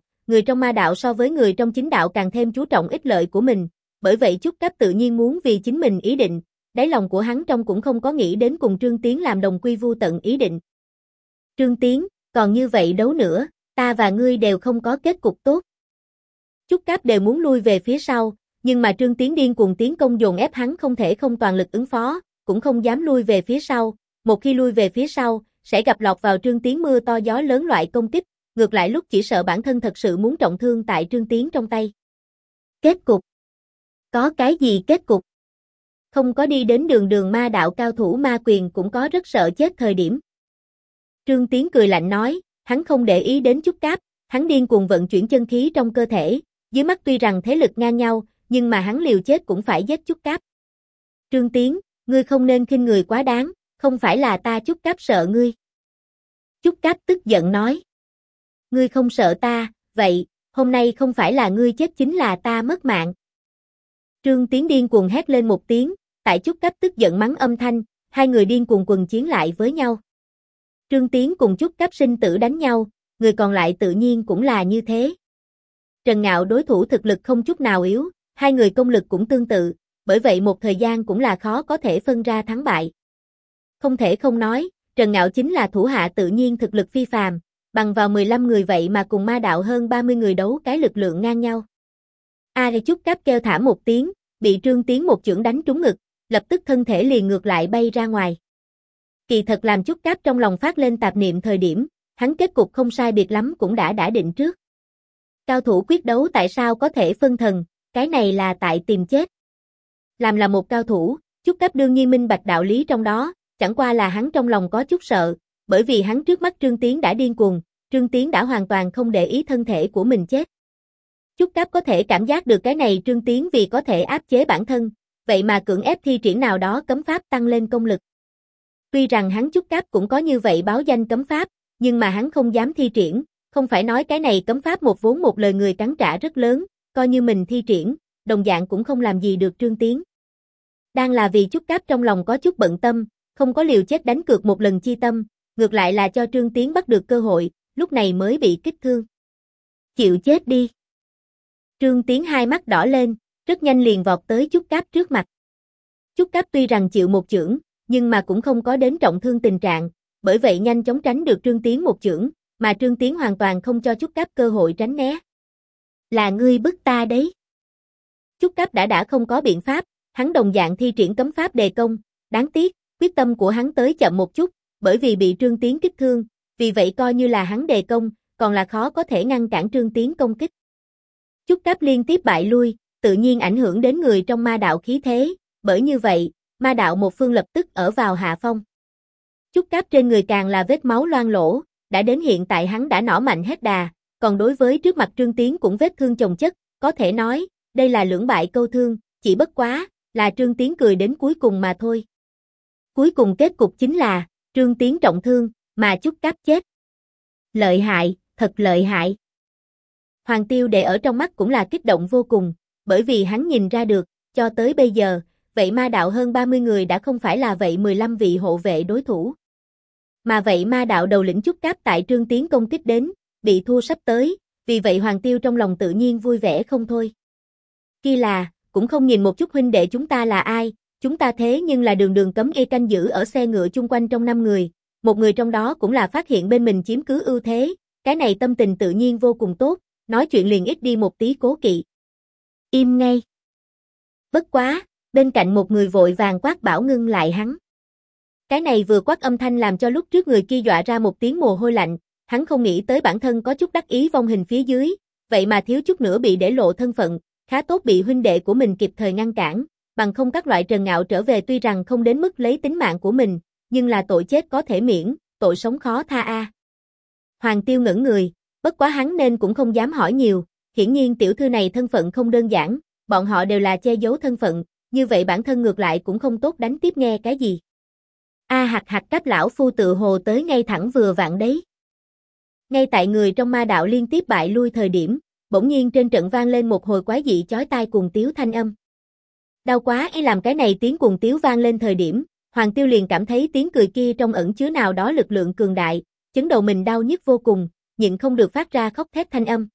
ma đạo so với người trong chính đạo càng thêm chú trọng ích lợi của mình, bởi vậy Trúc Cáp tự nhiên muốn vì chính mình ý định, đáy lòng của hắn trong cũng không có nghĩ đến cùng Trương Tiến làm đồng quy vu tận ý định. Trương Tiến, còn như vậy đấu nữa, ta và ngươi đều không có kết cục tốt. Trúc Cáp đều muốn lui về phía sau, nhưng mà Trương Tiến điên cuồng tiến công dồn ép hắn không thể không toàn lực ứng phó, cũng không dám lui về phía sau, một khi lui về phía sau, sẽ gặp lọt vào Trương Tiến mưa to gió lớn loại công kích, ngược lại lúc chỉ sợ bản thân thật sự muốn trọng thương tại Trương Tiến trong tay. Kết cục? Có cái gì kết cục? Không có đi đến đường ma đạo cao thủ ma quyền cũng có rất sợ chết thời điểm. Trương Tiến cười lạnh nói, hắn không để ý đến Trúc Cáp, hắn điên cuồng vận chuyển chân khí trong cơ thể, dưới mắt tuy rằng thế lực ngang nhau, nhưng mà hắn liều chết cũng phải giết Trúc Cáp. Trương Tiến, ngươi không nên khinh người quá đáng, không phải là ta Trúc Cáp sợ ngươi. Trúc Cáp tức giận nói. Ngươi không sợ ta, vậy, hôm nay không phải là ngươi chết chính là ta mất mạng. Trương Tiến điên cuồng hét lên một tiếng, tại Trúc Cáp tức giận mắng âm thanh, hai người điên cuồng quần chiến lại với nhau. Trương Tiến cùng Trúc Cáp sinh tử đánh nhau, người còn lại tự nhiên cũng là như thế. Trần Ngạo đối thủ thực lực không chút nào yếu, hai người công lực cũng tương tự, bởi vậy một thời gian cũng là khó có thể phân ra thắng bại. Không thể không nói, Trần Ngạo chính là thủ hạ tự nhiên thực lực phi phàm, bằng vào 15 người vậy mà cùng ma đạo hơn 30 người đấu cái lực lượng ngang nhau. Trúc Cáp kêu thảm một tiếng, bị Trương Tiến một chưởng đánh trúng ngực, lập tức thân thể liền ngược lại bay ra ngoài. Kỳ thật làm Trúc Cáp trong lòng phát lên tạp niệm thời điểm, hắn kết cục không sai biệt lắm cũng đã định trước. Cao thủ quyết đấu tại sao có thể phân thần, cái này là tại tìm chết. Làm là một cao thủ, Trúc Cáp đương nhiên minh bạch đạo lý trong đó, chẳng qua là hắn trong lòng có chút sợ, bởi vì hắn trước mắt Trương Tiến đã điên cuồng, Trương Tiến đã hoàn toàn không để ý thân thể của mình chết. Trúc Cáp có thể cảm giác được cái này Trương Tiến vì có thể áp chế bản thân, vậy mà cưỡng ép thi triển nào đó cấm pháp tăng lên công lực. Tuy rằng hắn Trúc Cáp cũng có như vậy báo danh cấm pháp, nhưng mà hắn không dám thi triển, không phải nói cái này cấm pháp một vốn một lời người cắn trả rất lớn, coi như mình thi triển, đồng dạng cũng không làm gì được Trương Tiến. Đang là vì Trúc Cáp trong lòng có chút bận tâm, không có liều chết đánh cược một lần chi tâm, ngược lại là cho Trương Tiến bắt được cơ hội, lúc này mới bị kích thương. Chịu chết đi. Trương Tiến hai mắt đỏ lên, rất nhanh liền vọt tới Trúc Cáp trước mặt. Trúc Cáp tuy rằng chịu một chưởng, nhưng mà cũng không có đến trọng thương tình trạng, bởi vậy nhanh chóng tránh được Trương Tiến một chưởng, mà Trương Tiến hoàn toàn không cho Trúc Cáp cơ hội tránh né. Là ngươi bức ta đấy. Trúc Cáp đã không có biện pháp, hắn đồng dạng thi triển cấm pháp đề công, đáng tiếc, quyết tâm của hắn tới chậm một chút, bởi vì bị Trương Tiến kích thương, vì vậy coi như là hắn đề công, còn là khó có thể ngăn cản Trương Tiến công kích. Trúc Cáp liên tiếp bại lui, tự nhiên ảnh hưởng đến người trong ma đạo khí thế, bởi như vậy, ma đạo một phương lập tức ở vào hạ phong. Trúc Cáp trên người càng là vết máu loang lổ, đã đến hiện tại hắn đã nỏ mạnh hết đà, còn đối với trước mặt Trương Tiến cũng vết thương chồng chất, có thể nói, đây là lưỡng bại câu thương, chỉ bất quá, là Trương Tiến cười đến cuối cùng mà thôi. Cuối cùng kết cục chính là, Trương Tiến trọng thương, mà Trúc Cáp chết. Lợi hại, thật lợi hại. Hoàng Tiêu để ở trong mắt cũng là kích động vô cùng, bởi vì hắn nhìn ra được, cho tới bây giờ, vậy ma đạo hơn 30 người đã không phải là vậy 15 vị hộ vệ đối thủ. Mà vậy ma đạo đầu lĩnh Trúc Cáp tại Trương Tiến công kích đến, bị thua sắp tới, vì vậy Hoàng Tiêu trong lòng tự nhiên vui vẻ không thôi. Kia là, cũng không nhìn một chút huynh đệ chúng ta là ai, chúng ta thế nhưng là đường đường cấm y canh giữ ở xe ngựa chung quanh trong 5 người, một người trong đó cũng là phát hiện bên mình chiếm cứ ưu thế, cái này tâm tình tự nhiên vô cùng tốt, nói chuyện liền ít đi một tí cố kỵ. Im ngay. Bất quá, bên cạnh một người vội vàng quát bảo ngưng lại hắn. Cái này vừa quát âm thanh làm cho lúc trước người kia dọa ra một tiếng mồ hôi lạnh, hắn không nghĩ tới bản thân có chút đắc ý vong hình phía dưới, vậy mà thiếu chút nữa bị để lộ thân phận, khá tốt bị huynh đệ của mình kịp thời ngăn cản, bằng không các loại Trần Ngạo trở về tuy rằng không đến mức lấy tính mạng của mình, nhưng là tội chết có thể miễn, tội sống khó tha a. Hoàng Tiêu ngẩn người, bất quá hắn nên cũng không dám hỏi nhiều, hiển nhiên tiểu thư này thân phận không đơn giản, bọn họ đều là che giấu thân phận, như vậy bản thân ngược lại cũng không tốt đánh tiếp nghe cái gì. Hạt Cáp lão phu tự hồ tới ngay thẳng vừa vặn đấy. Ngay tại người trong ma đạo liên tiếp bại lui thời điểm, bỗng nhiên trên trận vang lên một hồi quái dị chói tai cuồng tiếu thanh âm. Đau quá ấy làm cái này tiếng cuồng tiếu vang lên thời điểm, Hoàng Tiêu liền cảm thấy tiếng cười kia trong ẩn chứa nào đó lực lượng cường đại, chấn đầu mình đau nhức vô cùng, nhịn không được phát ra khóc thét thanh âm.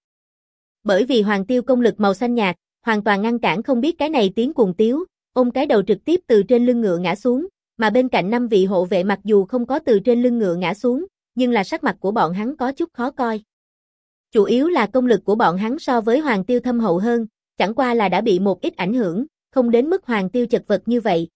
Bởi vì Hoàng Tiêu công lực màu xanh nhạt, hoàn toàn ngăn cản không biết cái này tiếng cuồng tiếu, ôm cái đầu trực tiếp từ trên lưng ngựa ngã xuống, mà bên cạnh 5 vị hộ vệ mặc dù không có từ trên lưng ngựa ngã xuống, nhưng là sắc mặt của bọn hắn có chút khó coi. Chủ yếu là công lực của bọn hắn so với Hoàng Tiêu thâm hậu hơn, chẳng qua là đã bị một ít ảnh hưởng, không đến mức Hoàng Tiêu chật vật như vậy.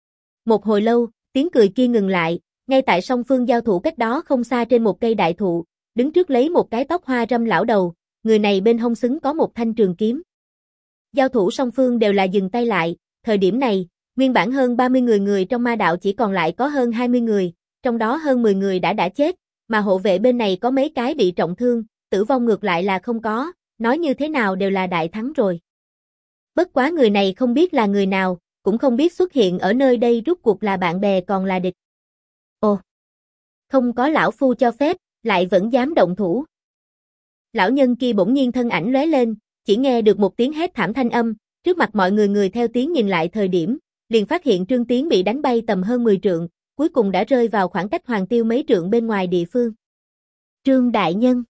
Một hồi lâu, tiếng cười kia ngừng lại, ngay tại song phương giao thủ cách đó không xa trên một cây đại thụ, đứng trước lấy một cái tóc hoa râm lão đầu, người này bên hông xứng có một thanh trường kiếm. Giao thủ song phương đều là dừng tay lại, thời điểm này, nguyên bản hơn 30 người trong ma đạo chỉ còn lại có hơn 20 người, trong đó hơn 10 người đã chết, mà hộ vệ bên này có mấy cái bị trọng thương, tử vong ngược lại là không có, nói như thế nào đều là đại thắng rồi. Bất quá người này không biết là người nào, cũng không biết xuất hiện ở nơi đây rốt cuộc là bạn bè còn là địch. Ồ, không có lão phu cho phép, lại vẫn dám động thủ. Lão nhân kia bỗng nhiên thân ảnh lóe lên, chỉ nghe được một tiếng hét thảm thanh âm, trước mặt mọi người theo tiếng nhìn lại thời điểm, liền phát hiện Trương Tiến bị đánh bay tầm hơn 10 trượng, cuối cùng đã rơi vào khoảng cách Hoàng Tiêu mấy trượng bên ngoài địa phương. Trương đại nhân.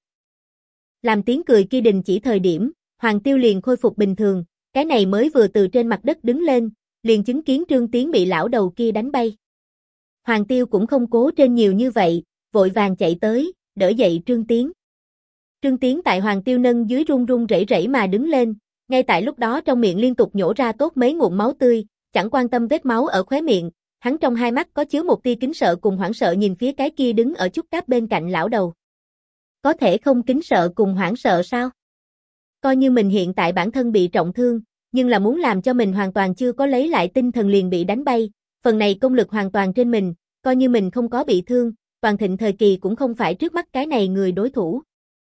Làm tiếng cười kia đình chỉ thời điểm, Hoàng Tiêu liền khôi phục bình thường, cái này mới vừa từ trên mặt đất đứng lên, liền chứng kiến Trương Tiến bị lão đầu kia đánh bay. Hoàng Tiêu cũng không cố trên nhiều như vậy, vội vàng chạy tới, đỡ dậy Trương Tiến. Trương Tiến tại Hoàng Tiêu nâng dưới run run rẩy rẩy mà đứng lên, ngay tại lúc đó trong miệng liên tục nhổ ra tốt mấy ngụm máu tươi, chẳng quan tâm vết máu ở khóe miệng, hắn trong hai mắt có chứa một tia kính sợ cùng hoảng sợ nhìn phía cái kia đứng ở Trúc Cáp bên cạnh lão đầu. Có thể không kính sợ cùng hoảng sợ sao? Coi như mình hiện tại bản thân bị trọng thương, nhưng là muốn làm cho mình hoàn toàn chưa có lấy lại tinh thần liền bị đánh bay, phần này công lực hoàn toàn trên mình, coi như mình không có bị thương, toàn thịnh thời kỳ cũng không phải trước mắt cái này người đối thủ.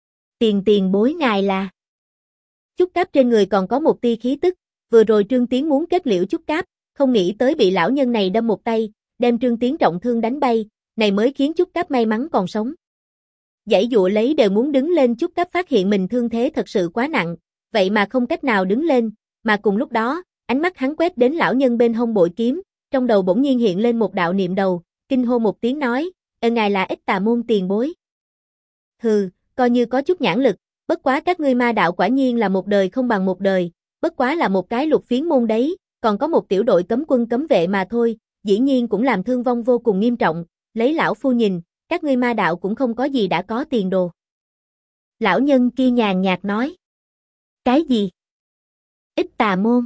Tiền bối ngài là. Trúc Cáp trên người còn có một tia khí tức, vừa rồi Trương Tiến muốn kết liễu Trúc Cáp, không nghĩ tới bị lão nhân này đâm một tay, đem Trương Tiến trọng thương đánh bay, này mới khiến Trúc Cáp may mắn còn sống. Giãy dụa lấy đều muốn đứng lên, Trúc Cáp phát hiện mình thương thế thật sự quá nặng, vậy mà không cách nào đứng lên, mà cùng lúc đó, ánh mắt hắn quét đến lão nhân bên hông bội kiếm, trong đầu bỗng nhiên hiện lên một đạo niệm đầu, kinh hô một tiếng nói, ngài là Ích Tà môn tiền bối. Hừ, coi như có chút nhãn lực, bất quá các ngươi ma đạo quả nhiên là một đời không bằng một đời, bất quá là một cái lục phiến môn đấy, còn có một tiểu đội cấm quân cấm vệ mà thôi, dĩ nhiên cũng làm thương vong vô cùng nghiêm trọng, lấy lão phu nhìn, các ngươi ma đạo cũng không có gì đã có tiền đồ. Lão nhân kia nhàn nhạt nói. Cái gì? Ít tà môn.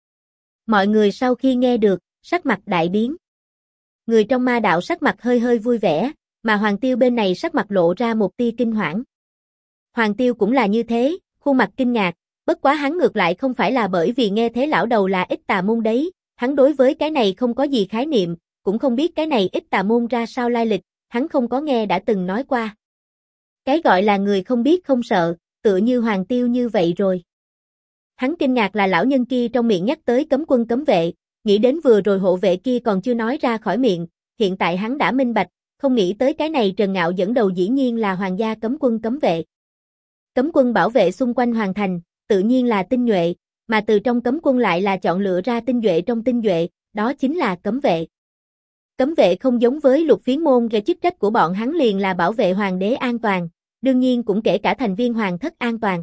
Mọi người sau khi nghe được, sắc mặt đại biến. Người trong ma đạo sắc mặt hơi hơi vui vẻ, mà Hoàng Tiêu bên này sắc mặt lộ ra một tia kinh hoảng. Hoàng Tiêu cũng là như thế, khuôn mặt kinh ngạc, bất quá hắn ngược lại không phải là bởi vì nghe thế lão đầu là ít tà môn đấy, hắn đối với cái này không có gì khái niệm, cũng không biết cái này ít tà môn ra sao lai lịch, hắn không có nghe đã từng nói qua. Cái gọi là người không biết không sợ, tựa như Hoàng Tiêu như vậy rồi. Hắn kinh ngạc là lão nhân kia trong miệng nhắc tới cấm quân cấm vệ, nghĩ đến vừa rồi hộ vệ kia còn chưa nói ra khỏi miệng, hiện tại hắn đã minh bạch, không nghĩ tới cái này Trần Ngạo dẫn đầu dĩ nhiên là hoàng gia cấm quân cấm vệ. Cấm quân bảo vệ xung quanh hoàng thành, tự nhiên là tinh nhuệ, mà từ trong cấm quân lại là chọn lựa ra tinh nhuệ trong tinh nhuệ, đó chính là cấm vệ. Cấm vệ không giống với Lục Phiến môn, về chức trách của bọn hắn liền là bảo vệ hoàng đế an toàn, đương nhiên cũng kể cả thành viên hoàng thất an toàn.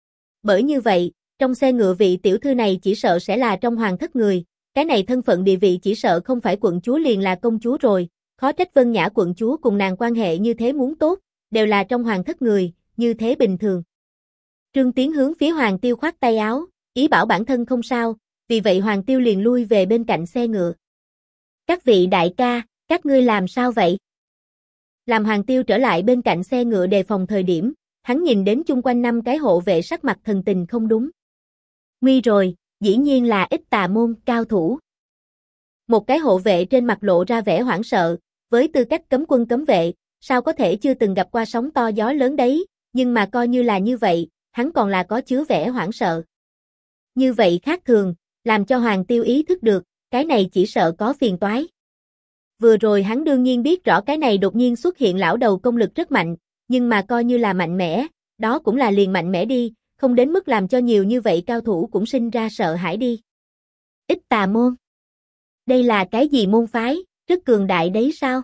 Bởi như vậy, trong xe ngựa vị tiểu thư này chỉ sợ sẽ là trong hoàng thất người, cái này thân phận địa vị chỉ sợ không phải quận chúa liền là công chúa rồi, khó trách Vân Nhã quận chúa cùng nàng quan hệ như thế muốn tốt, đều là trong hoàng thất người, như thế bình thường. Trương Tiến hướng phía Hoàng Tiêu khoát tay áo, ý bảo bản thân không sao, vì vậy Hoàng Tiêu liền lui về bên cạnh xe ngựa. Các vị đại ca, các ngươi làm sao vậy? Làm Hoàng Tiêu trở lại bên cạnh xe ngựa đề phòng thời điểm, hắn nhìn đến chung quanh 5 cái hộ vệ sắc mặt thần tình không đúng. Nguy rồi, dĩ nhiên là ít tà môn cao thủ. Một cái hộ vệ trên mặt lộ ra vẻ hoảng sợ, với tư cách cấm quân cấm vệ, sao có thể chưa từng gặp qua sóng to gió lớn đấy, nhưng mà coi như là như vậy, hắn còn là có chứa vẻ hoảng sợ. Như vậy khác thường, làm cho Hoàng Tiêu ý thức được, cái này chỉ sợ có phiền toái. Vừa rồi hắn đương nhiên biết rõ cái này đột nhiên xuất hiện lão đầu công lực rất mạnh, nhưng mà coi như là mạnh mẽ, đó cũng là liền mạnh mẽ đi, không đến mức làm cho nhiều như vậy cao thủ cũng sinh ra sợ hãi đi. Ít tà môn. Đây là cái gì môn phái, rất cường đại đấy sao?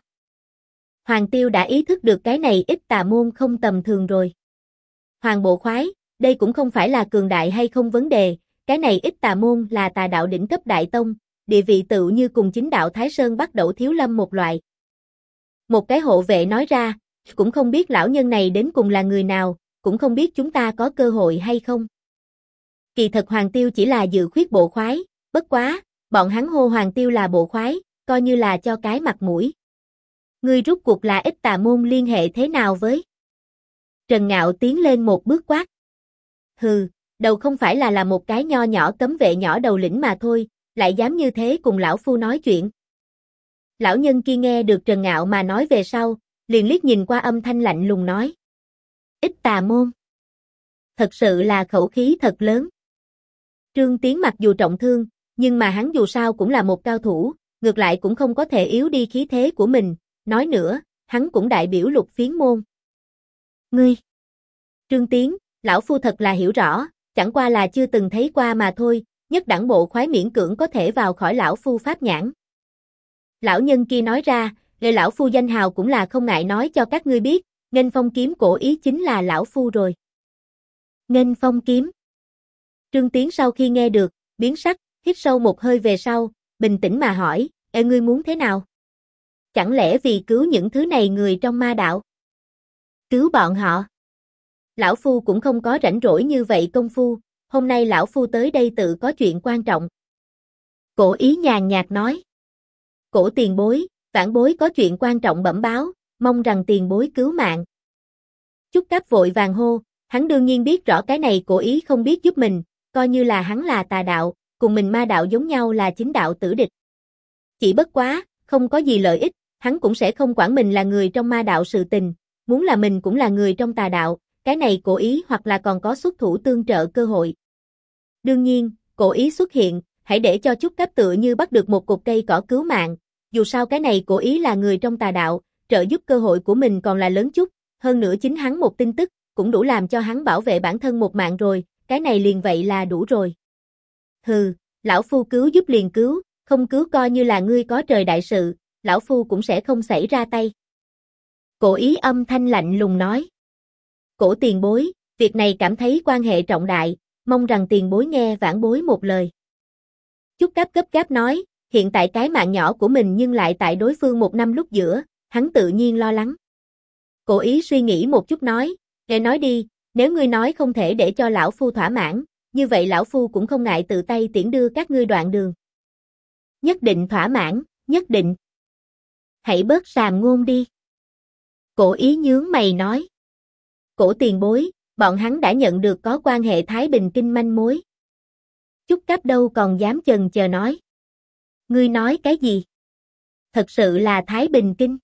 Hoàng Tiêu đã ý thức được cái này ít tà môn không tầm thường rồi. Hoàng bộ khoái, đây cũng không phải là cường đại hay không vấn đề, cái này ít tà môn là tà đạo đỉnh cấp đại tông, địa vị tựu như cùng chính đạo Thái Sơn Bắt Đẩu Thiếu Lâm một loại. Một cái hộ vệ nói ra, cũng không biết lão nhân này đến cùng là người nào, cũng không biết chúng ta có cơ hội hay không. Kỳ thật Hoàng Tiêu chỉ là dự khuyết bộ khoái, bất quá, bọn hắn hô Hoàng Tiêu là bộ khoái, coi như là cho cái mặt mũi. Ngươi rút cuộc là ít tà môn liên hệ thế nào với? Trần Ngạo tiến lên một bước quát. Hừ, đầu không phải là một cái nho nhỏ cấm vệ nhỏ đầu lĩnh mà thôi, lại dám như thế cùng lão phu nói chuyện. Lão nhân kia nghe được Trần Ngạo mà nói về sau, liền liếc nhìn qua âm thanh lạnh lùng nói. Ít tà môn. Thật sự là khẩu khí thật lớn. Trương Tiến mặc dù trọng thương, nhưng mà hắn dù sao cũng là một cao thủ, ngược lại cũng không có thể yếu đi khí thế của mình, nói nữa, hắn cũng đại biểu Lục Phiến môn. Ngươi! Trương Tiến, lão phu thật là hiểu rõ, chẳng qua là chưa từng thấy qua mà thôi, nhất đẳng bộ khoái miễn cưỡng có thể vào khỏi lão phu pháp nhãn. Lão nhân kia nói ra, lời lão phu danh hào cũng là không ngại nói cho các ngươi biết, Nghênh Phong kiếm cổ ý chính là lão phu rồi. Nghênh Phong kiếm. Trương Tiến sau khi nghe được, biến sắc, hít sâu một hơi về sau, bình tĩnh mà hỏi, ngươi muốn thế nào? Chẳng lẽ vì cứu những thứ này người trong ma đạo? Cứu bọn họ? Lão phu cũng không có rảnh rỗi như vậy công phu, hôm nay lão phu tới đây tự có chuyện quan trọng. Cổ ý nhàn nhạt nói. Cổ tiền bối, vãn bối có chuyện quan trọng bẩm báo, mong rằng tiền bối cứu mạng. Chúc Cáp vội vàng hô, hắn đương nhiên biết rõ cái này cổ ý không biết giúp mình, coi như là hắn là tà đạo, cùng mình ma đạo giống nhau là chính đạo tử địch. Chỉ bất quá, không có gì lợi ích, hắn cũng sẽ không quản mình là người trong ma đạo sự tình, muốn là mình cũng là người trong tà đạo, cái này cổ ý hoặc là còn có xuất thủ tương trợ cơ hội. Đương nhiên, cổ ý xuất hiện, hãy để cho Chúc Cáp tựa như bắt được một cục cây cỏ cứu mạng, dù sao cái này cổ ý là người trong tà đạo, trợ giúp cơ hội của mình còn là lớn chút, hơn nữa chính hắn một tin tức, cũng đủ làm cho hắn bảo vệ bản thân một mạng rồi, cái này liền vậy là đủ rồi. Hừ, lão phu cứu giúp liền cứu, không cứu coi như là ngươi có trời đại sự, lão phu cũng sẽ không xảy ra tay. Cổ ý âm thanh lạnh lùng nói. Cổ tiền bối, việc này cảm thấy quan hệ trọng đại, mong rằng tiền bối nghe vãn bối một lời. Chúc Cáp gấp gáp nói, hiện tại cái mạng nhỏ của mình nhưng lại tại đối phương một năm lúc giữa, hắn tự nhiên lo lắng. Cổ Ý suy nghĩ một chút nói, "Nghe nói đi, nếu ngươi nói không thể để cho lão phu thỏa mãn, như vậy lão phu cũng không ngại tự tay tiễn đưa các ngươi đoạn đường." "Nhất định thỏa mãn, nhất định." "Hãy bớt sàm ngôn đi." Cổ Ý nhướng mày nói. "Cổ tiền bối, bọn hắn đã nhận được có quan hệ Thái Bình Kinh manh mối." Chúc Cáp đâu còn dám chần chờ nói. "Ngươi nói cái gì? Thật sự là Thái Bình Kinh?"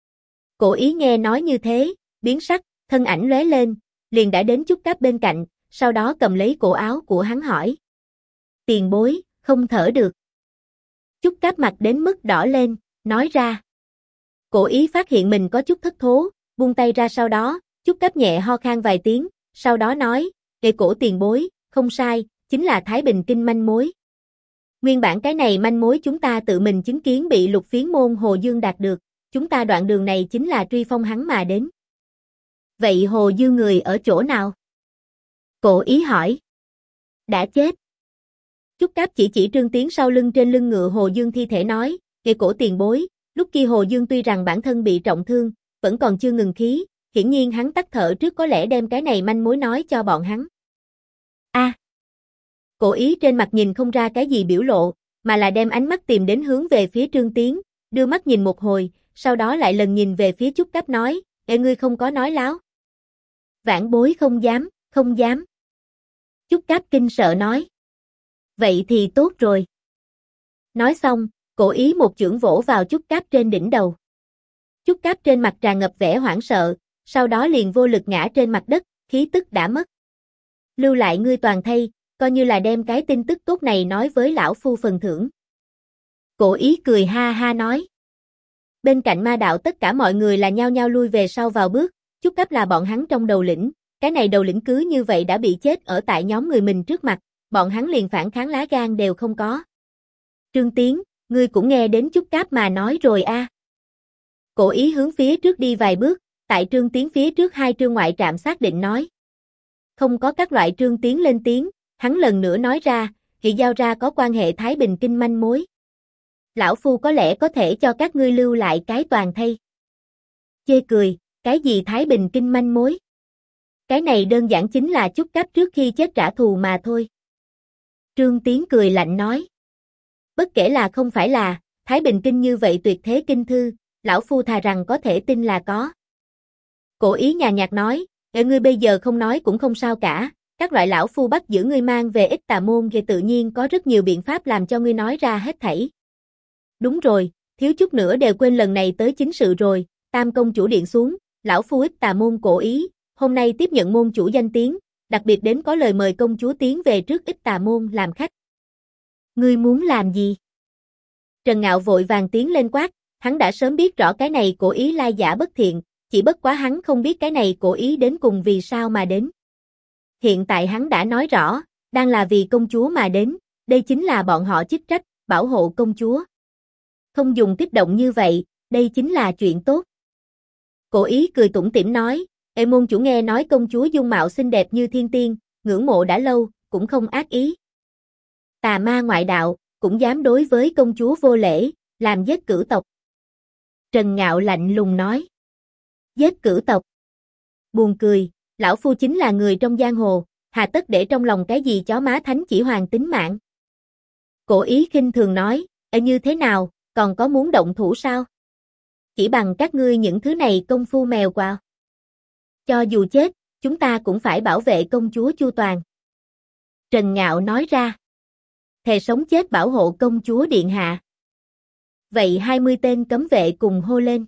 Cổ Ý nghe nói như thế, biến sắc, thân ảnh lóe lên, liền đã đến Chúc Cáp bên cạnh, sau đó cầm lấy cổ áo của hắn hỏi. "Tiền bối, không thở được." Chúc Cáp mặt đến mức đỏ lên, nói ra. Cổ Ý phát hiện mình có chút thất thố, buông tay ra, sau đó, Chúc Cáp nhẹ ho khan vài tiếng, sau đó nói, "Kệ cổ tiền bối, không sai, chính là Thái Bình Kinh manh mối. Nguyên bản cái này manh mối chúng ta tự mình chứng kiến bị Lục Phiến môn Hồ Dương đạt được, chúng ta đoạn đường này chính là truy phong hắn mà đến." "Vậy Hồ Dương người ở chỗ nào?" Cổ Ý hỏi. "Đã chết." Chúc Cáp chỉ Trương Tiến sau lưng trên lưng ngựa Hồ Dương thi thể nói, "Kệ cổ tiền bối, lúc kia Hồ Dương tuy rằng bản thân bị trọng thương, vẫn còn chưa ngừng khí, hiển nhiên hắn tắt thở trước có lẽ đem cái này manh mối nói cho bọn hắn." A. Cổ Ý trên mặt nhìn không ra cái gì biểu lộ, mà là đem ánh mắt tìm đến hướng về phía Trương Tiến, đưa mắt nhìn một hồi, sau đó lại lần nhìn về phía Chúc Cáp nói, "Ê, ngươi không có nói láo." "Vãn bối không dám, không dám." Chúc Cáp kinh sợ nói. "Vậy thì tốt rồi." Nói xong, Cổ Ý một chưởng vỗ vào Chúc Cáp trên đỉnh đầu. Chúc Cáp trên mặt tràn ngập vẻ hoảng sợ, sau đó liền vô lực ngã trên mặt đất, khí tức đã mất. "Lưu lại ngươi toàn thây, coi như là đem cái tin tức tốt này nói với lão phu phần thưởng." Cổ Ý cười ha ha nói. Bên cạnh Ma đạo tất cả mọi người là nhao nhao lui về sau vào bước, Chúc Cáp là bọn hắn trong đầu lĩnh, cái này đầu lĩnh cứ như vậy đã bị chết ở tại nhóm người mình trước mặt, bọn hắn liền phản kháng lá gan đều không có. "Trương Tiến, ngươi cũng nghe đến Chúc Cáp mà nói rồi a." Cổ Ý hướng phía trước đi vài bước, tại Trương Tiến phía trước hai trương ngoại trạm xác định nói. Không có các loại Trương Tiến lên tiếng, hắn lần nữa nói ra, "Thì giao ra có quan hệ Thái Bình Kinh manh mối. Lão phu có lẽ có thể cho các ngươi lưu lại cái toàn thây." Chê cười, cái gì Thái Bình Kinh manh mối? Cái này đơn giản chính là Chúc Cáp trước khi chết trả thù mà thôi. Trương Tiến cười lạnh nói. Bất kể là không phải là, Thái Bình Kinh như vậy tuyệt thế kinh thư, lão phu thà rằng có thể tin là có. Cổ Ý nhàn nhạt nói, ngươi bây giờ không nói cũng không sao cả, các loại lão phu bắt giữ ngươi mang về Ích Tà Môn thì tự nhiên có rất nhiều biện pháp làm cho ngươi nói ra hết thảy. Đúng rồi, thiếu chút nữa đều quên lần này tới chính sự rồi, Tam công chủ điện xuống, lão phu Ích Tà Môn Cổ Ý, hôm nay tiếp nhận môn chủ danh tiếng, đặc biệt đến có lời mời công chúa tiến về trước Ích Tà Môn làm khách. Ngươi muốn làm gì? Trần Ngạo vội vàng tiến lên quát, hắn đã sớm biết rõ cái này Cổ Ý lai giả bất thiện, chỉ bất quá hắn không biết cái này Cổ Ý đến cùng vì sao mà đến. Hiện tại hắn đã nói rõ, đang là vì công chúa mà đến, đây chính là bọn họ chức trách, bảo hộ công chúa. Không dùng kích động như vậy, đây chính là chuyện tốt. Cổ Ý cười tủm tỉm nói, môn chủ nghe nói công chúa dung mạo xinh đẹp như thiên tiên, ngưỡng mộ đã lâu, cũng không ác ý. Tà ma ngoại đạo, cũng dám đối với công chúa vô lễ, làm giết cửu tộc. Trần Ngạo lạnh lùng nói. Giết cửu tộc. Buồn cười, lão phu chính là người trong giang hồ, hà tất để trong lòng cái gì chó má thánh chỉ hoàng tính mạng. Cổ Ý khinh thường nói, như thế nào, còn có muốn động thủ sao? Chỉ bằng các ngươi những thứ này công phu mèo quào. Cho dù chết, chúng ta cũng phải bảo vệ công chúa chu toàn. Trần Ngạo nói ra. Thề sống chết bảo hộ công chúa điện hạ. Vậy 20 tên cấm vệ cùng hô lên.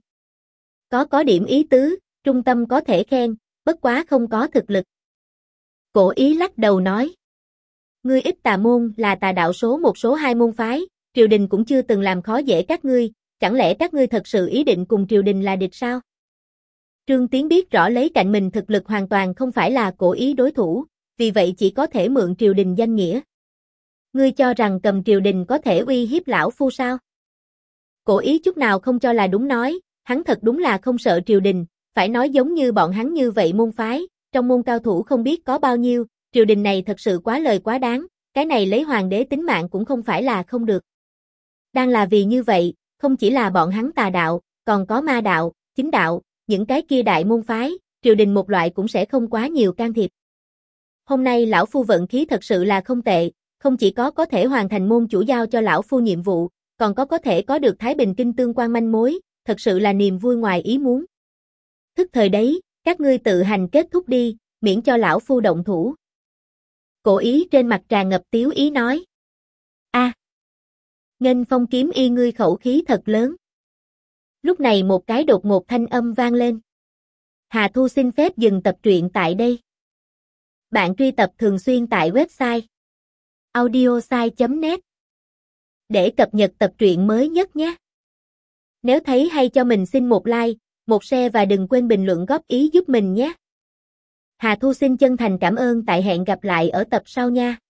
Có điểm ý tứ, trung tâm có thể khen, bất quá không có thực lực. Cổ Ý lắc đầu nói. Ngươi Ích Tà Môn là tà đạo số một số hai môn phái, triều đình cũng chưa từng làm khó dễ các ngươi, chẳng lẽ các ngươi thật sự ý định cùng triều đình là địch sao? Trương Tiến biết rõ lấy cạnh mình thực lực hoàn toàn không phải là Cổ Ý đối thủ, vì vậy chỉ có thể mượn triều đình danh nghĩa. Ngươi cho rằng cầm triều đình có thể uy hiếp lão phu sao? Cổ Ý chút nào không cho là đúng nói, hắn thật đúng là không sợ triều đình, phải nói giống như bọn hắn như vậy môn phái, trong môn cao thủ không biết có bao nhiêu, triều đình này thật sự quá lời quá đáng, cái này lấy hoàng đế tính mạng cũng không phải là không được. Đang là vì như vậy, không chỉ là bọn hắn tà đạo, còn có ma đạo, chính đạo, những cái kia đại môn phái, triều đình một loại cũng sẽ không quá nhiều can thiệp. Hôm nay lão phu vận khí thật sự là không tệ, không chỉ có thể hoàn thành môn chủ giao cho lão phu nhiệm vụ, còn có thể có được Thái Bình Kinh tương quan manh mối, thật sự là niềm vui ngoài ý muốn. Thức thời đấy, các ngươi tự hành kết thúc đi, miễn cho lão phu động thủ. Cổ Ý trên mặt tràn ngập tiếu ý nói. A, Nghênh Phong kiếm y ngươi khẩu khí thật lớn. Lúc này một cái đột ngột thanh âm vang lên. Hà Thu xin phép dừng tập truyện tại đây. Bạn truy tập thường xuyên tại website audiosai.net để cập nhật tập truyện mới nhất nhé. Nếu thấy hay cho mình xin một like, một share và đừng quên bình luận góp ý giúp mình nhé. Hà Thu xin chân thành cảm ơn, tại hẹn gặp lại ở tập sau nha.